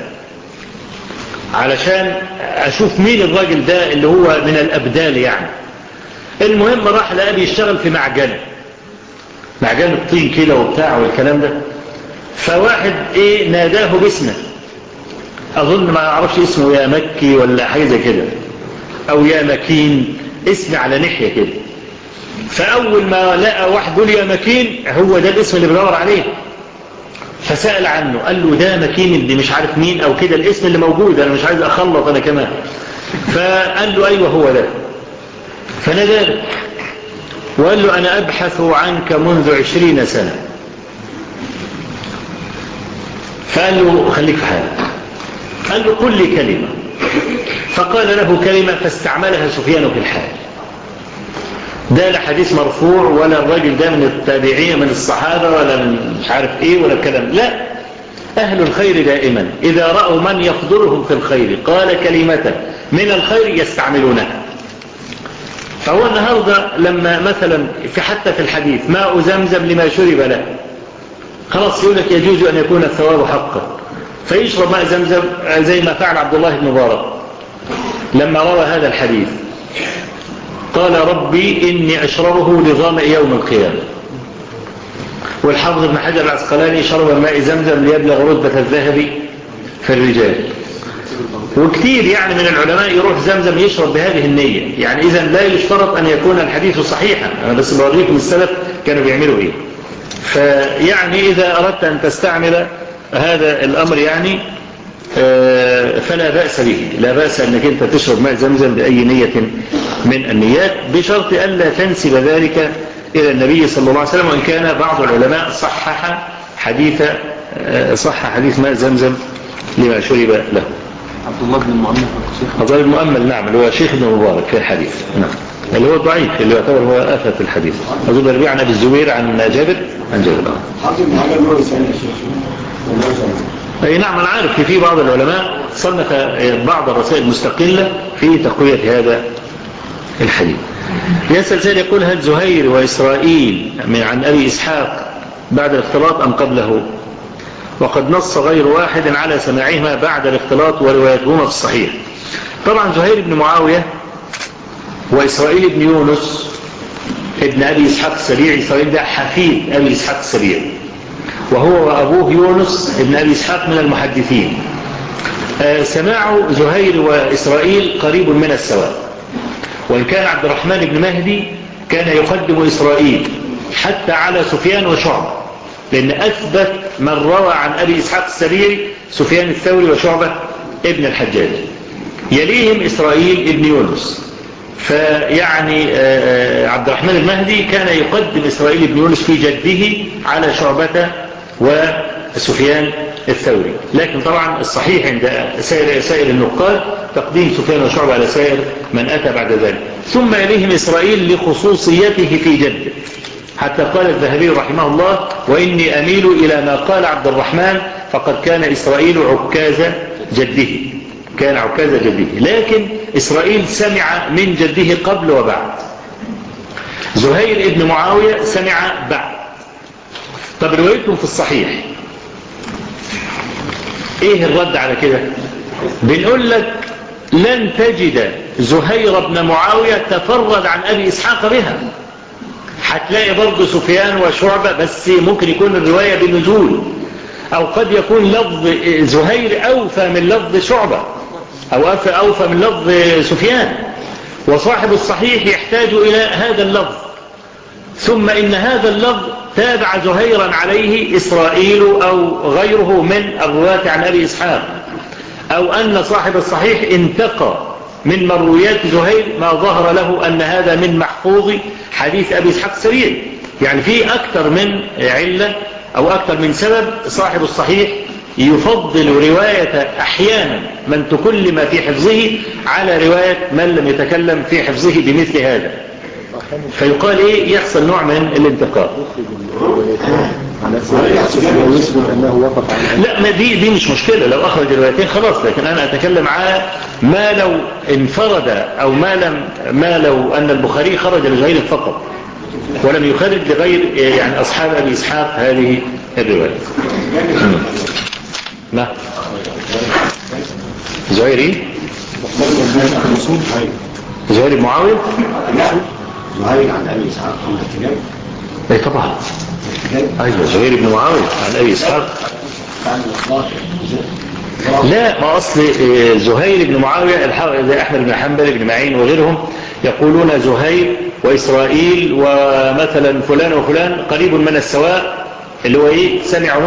علشان أشوف مين الراجل ده اللي هو من الأبدال يعني. المهم راح لأبي يشتغل في معجن الطين كده وبتاع والكلام ده، فواحد ناداه باسمه، أظن ما أعرفش اسمه يا مكي ولا حاجة زي كده، أو يا مكين، اسم على ناحية كده. فأول ما لقى واحد يقول يا مكين هو ده الاسم اللي بدور عليه، فسأل عنه قال له ده مكين اللي مش عارف مين أو كده، الاسم اللي موجود أنا مش عايز أخلط أنا كمان. فقال له أيوة هو ده. فنادى وقال له أنا أبحث عنك منذ 20 سنة. فقال له خليك في حالك. قال له قل لي كلمة. فقال له كلمة فاستعملها سفيان في الحال. ده لا حديث مرفوع ولا الراجل ده من التابعين من الصحابة ولا من مش عارف ايه ولا الكلام، لا، أهل الخير دائما إذا رأوا من يفضلهم في الخير قال كلمة من الخير يستعملونها. فهو النهاردة لما مثلا حتى في الحديث ماء زمزم لما شرب له، خلاص يقول لك يجوز أن يكون الثواب حقا، فيشرب ماء زمزم زي ما فعل عبد الله بن مبارك لما روى هذا الحديث، قال ربي إني أشربه لظمأ يوم القيامة. والحافظ ابن حجر العسقلاني شرب ماء زمزم ليبلغ رتبة الذهب في الرجال. وكثير يعني من العلماء يروح زمزم يشرب بهذه النية، يعني إذا لا يشترط أن يكون الحديث صحيحا، أنا بس بوريكم السلف كانوا بيعملوا إيه. فيعني إذا أردت أن تستعمل هذا الأمر يعني فلا بأس به، لا بأس أنك أنت تشرب ماء زمزم بأي نية من النيات، بشرط ألا تنسب ذلك إلى النبي صلى الله عليه وسلم. وإن كان بعض العلماء صح حديث ماء زمزم لما شرب له. عبد الله بن المؤمل عبد الله بن المؤمل نعم، اللي هو شيخ ابن مبارك في الحديث، نعم، اللي هو ضعيف، اللي يعتبر هو آفة في الحديث. أظن الربيع عن أبي الزبير عن جابر أي نعم. أنا عارف في بعض العلماء صنف بعض الرسائل المستقلة في تقوية هذا الحديث. يسأل سائل يقول: هل زهير وإسرائيل عن أبي إسحاق بعد الاختلاط أم قبله؟ وقد نص غير واحد على سماعهما بعد الاختلاط وروايتهما في الصحيح. طبعا زهير بن معاوية وإسرائيل بن يونس ابن أبي إسحاق السبيعي، إسرائيل ده حفيد أبي إسحاق السبيعي، وهو وأبوه يونس ابن أبي إسحاق من المحدثين. سماع زهير وإسرائيل قريب من السواء، وإن كان عبد الرحمن بن مهدي كان يقدم إسرائيل حتى على سفيان وشعبة، لأن أثبت من روى عن أبي إسحاق السبيعي سفيان الثوري وشعبة ابن الحجاج، يليهم إسرائيل ابن يونس. فيعني عبد الرحمن المهدي كان يقدم إسرائيل ابن يونس في جده على شعبة وسفيان الثوري، لكن طبعا الصحيح عند سائر النقاد تقديم سفيان وشعبة على سائر من أتى بعد ذلك. ثم يليهم إسرائيل لخصوصيته في جده، حتى قال الذهبي رحمه الله: وإني أميل إلى ما قال عبد الرحمن فقد كان إسرائيل عكاز جده، كان عكاز جده، لكن إسرائيل سمع من جده قبل وبعد. زهير ابن معاوية سمع بعد. طب روايتهم في الصحيح ايه الرد على كده؟ بنقول لك لن تجد زهير بن معاوية تفرد عن أبي إسحاق بها، هتلاقي برضه سفيان وشعبة، بس ممكن يكون الرواية بنزول، أو قد يكون لفظ زهير أوفى من لفظ شعبة، أو أوفى من لفظ سفيان، وصاحب الصحيح يحتاج إلى هذا اللفظ. ثم إن هذا اللفظ تابع زهيرا عليه إسرائيل أو غيره من الرواة عن أبي إسحاق، أو أن صاحب الصحيح انتقى من مرويات زهير ما ظهر له أن هذا من محفوظ حديث أبي إسحاق السبيعي. يعني في أكثر من علة أو أكثر من سبب صاحب الصحيح يفضل رواية أحيانا من تكلم في حفظه على رواية من لم يتكلم في حفظه بمثل هذا، فيقال إيه؟ يحصل نوع من الانتقاء. لا، ما دي مش مشكلة، لو أخرج الروايتين خلاص، لكن أنا أتكلم على ما لو انفرد، أو ما لو أن البخاري خرج لغير فقط ولم يخرج لغير يعني أصحاب أبي إسحاق هذه الرواية. نعم. زهير إيه؟ زهير بن معاوية؟ زهير عن أبي إسحاق اي طبعا، ايوه زهير بن معاوية عن أبي إسحاق. لا، ما أصل زهير بن معاوية زي أحمد بن حنبل بن معين وغيرهم يقولون زهير وإسرائيل ومثلا فلان وفلان قريب من السواء، اللي هو إيه؟ سمعوا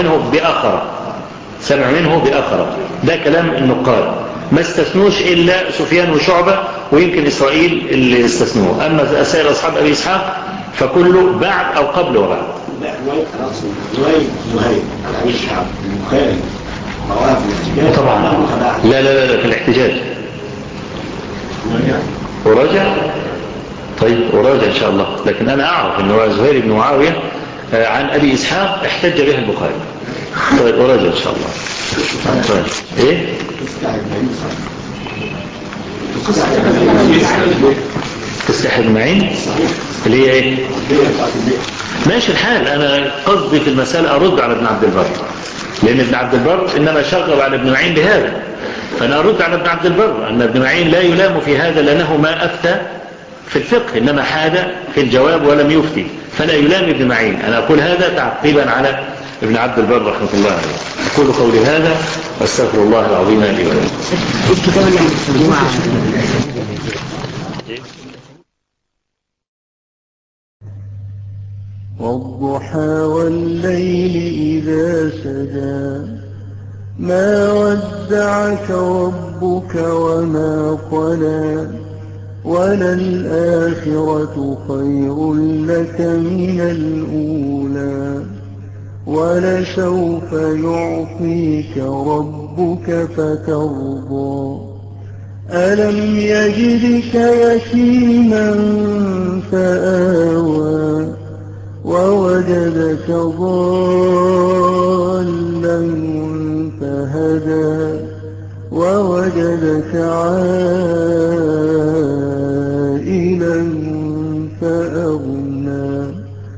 منه بآخر. ده كلام النقاد، ما استثنوش إلا سفيان وشعبة، ويمكن إسرائيل اللي استثنوه. أما سائر أصحاب أبي إسحاق فكله بعد أو قبل وبعد. طبعا لا في الاحتجاج وراجع. طيب وراجع إن شاء الله، لكن أنا أعرف أنه زهير بن معاوية عن أبي إسحاق احتج به البخاري. طيب وراجع إن شاء الله. طيب إيه؟ تصلح ابن معين اللي هي ايه؟ ماشي الحال. انا قصدي في المسألة ارد على ابن عبد البر، لان ابن عبد البر انما شغب على ابن معين بهذا، فانا ارد على ابن عبد البر ان ابن معين لا يلام في هذا لانه ما افتى في الفقه، انما حاد في الجواب ولم يفتي، فلا يلام ابن معين. انا اقول هذا تعقيبا على ابن عبد البر رحمه الله عليه. اقول قولي هذا واستغفر الله العظيم لي ولكم. الكتاب اللي هنستخدمه والضحى والليل إذا سجى ما ودعك ربك وما قلى وللآخرة خير لك من الأولى ولسوف يعطيك ربك فترضى ألم يجدك يتيما فآوى ووجدك ضالا فهدى ووجدك عائلا فأغنى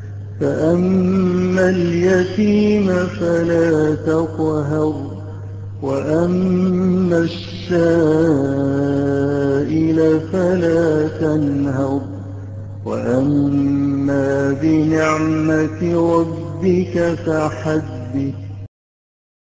فأما اليتيم فلا تقهر وأما السائل فلا تنهر وأما بنعمة ربك فحدث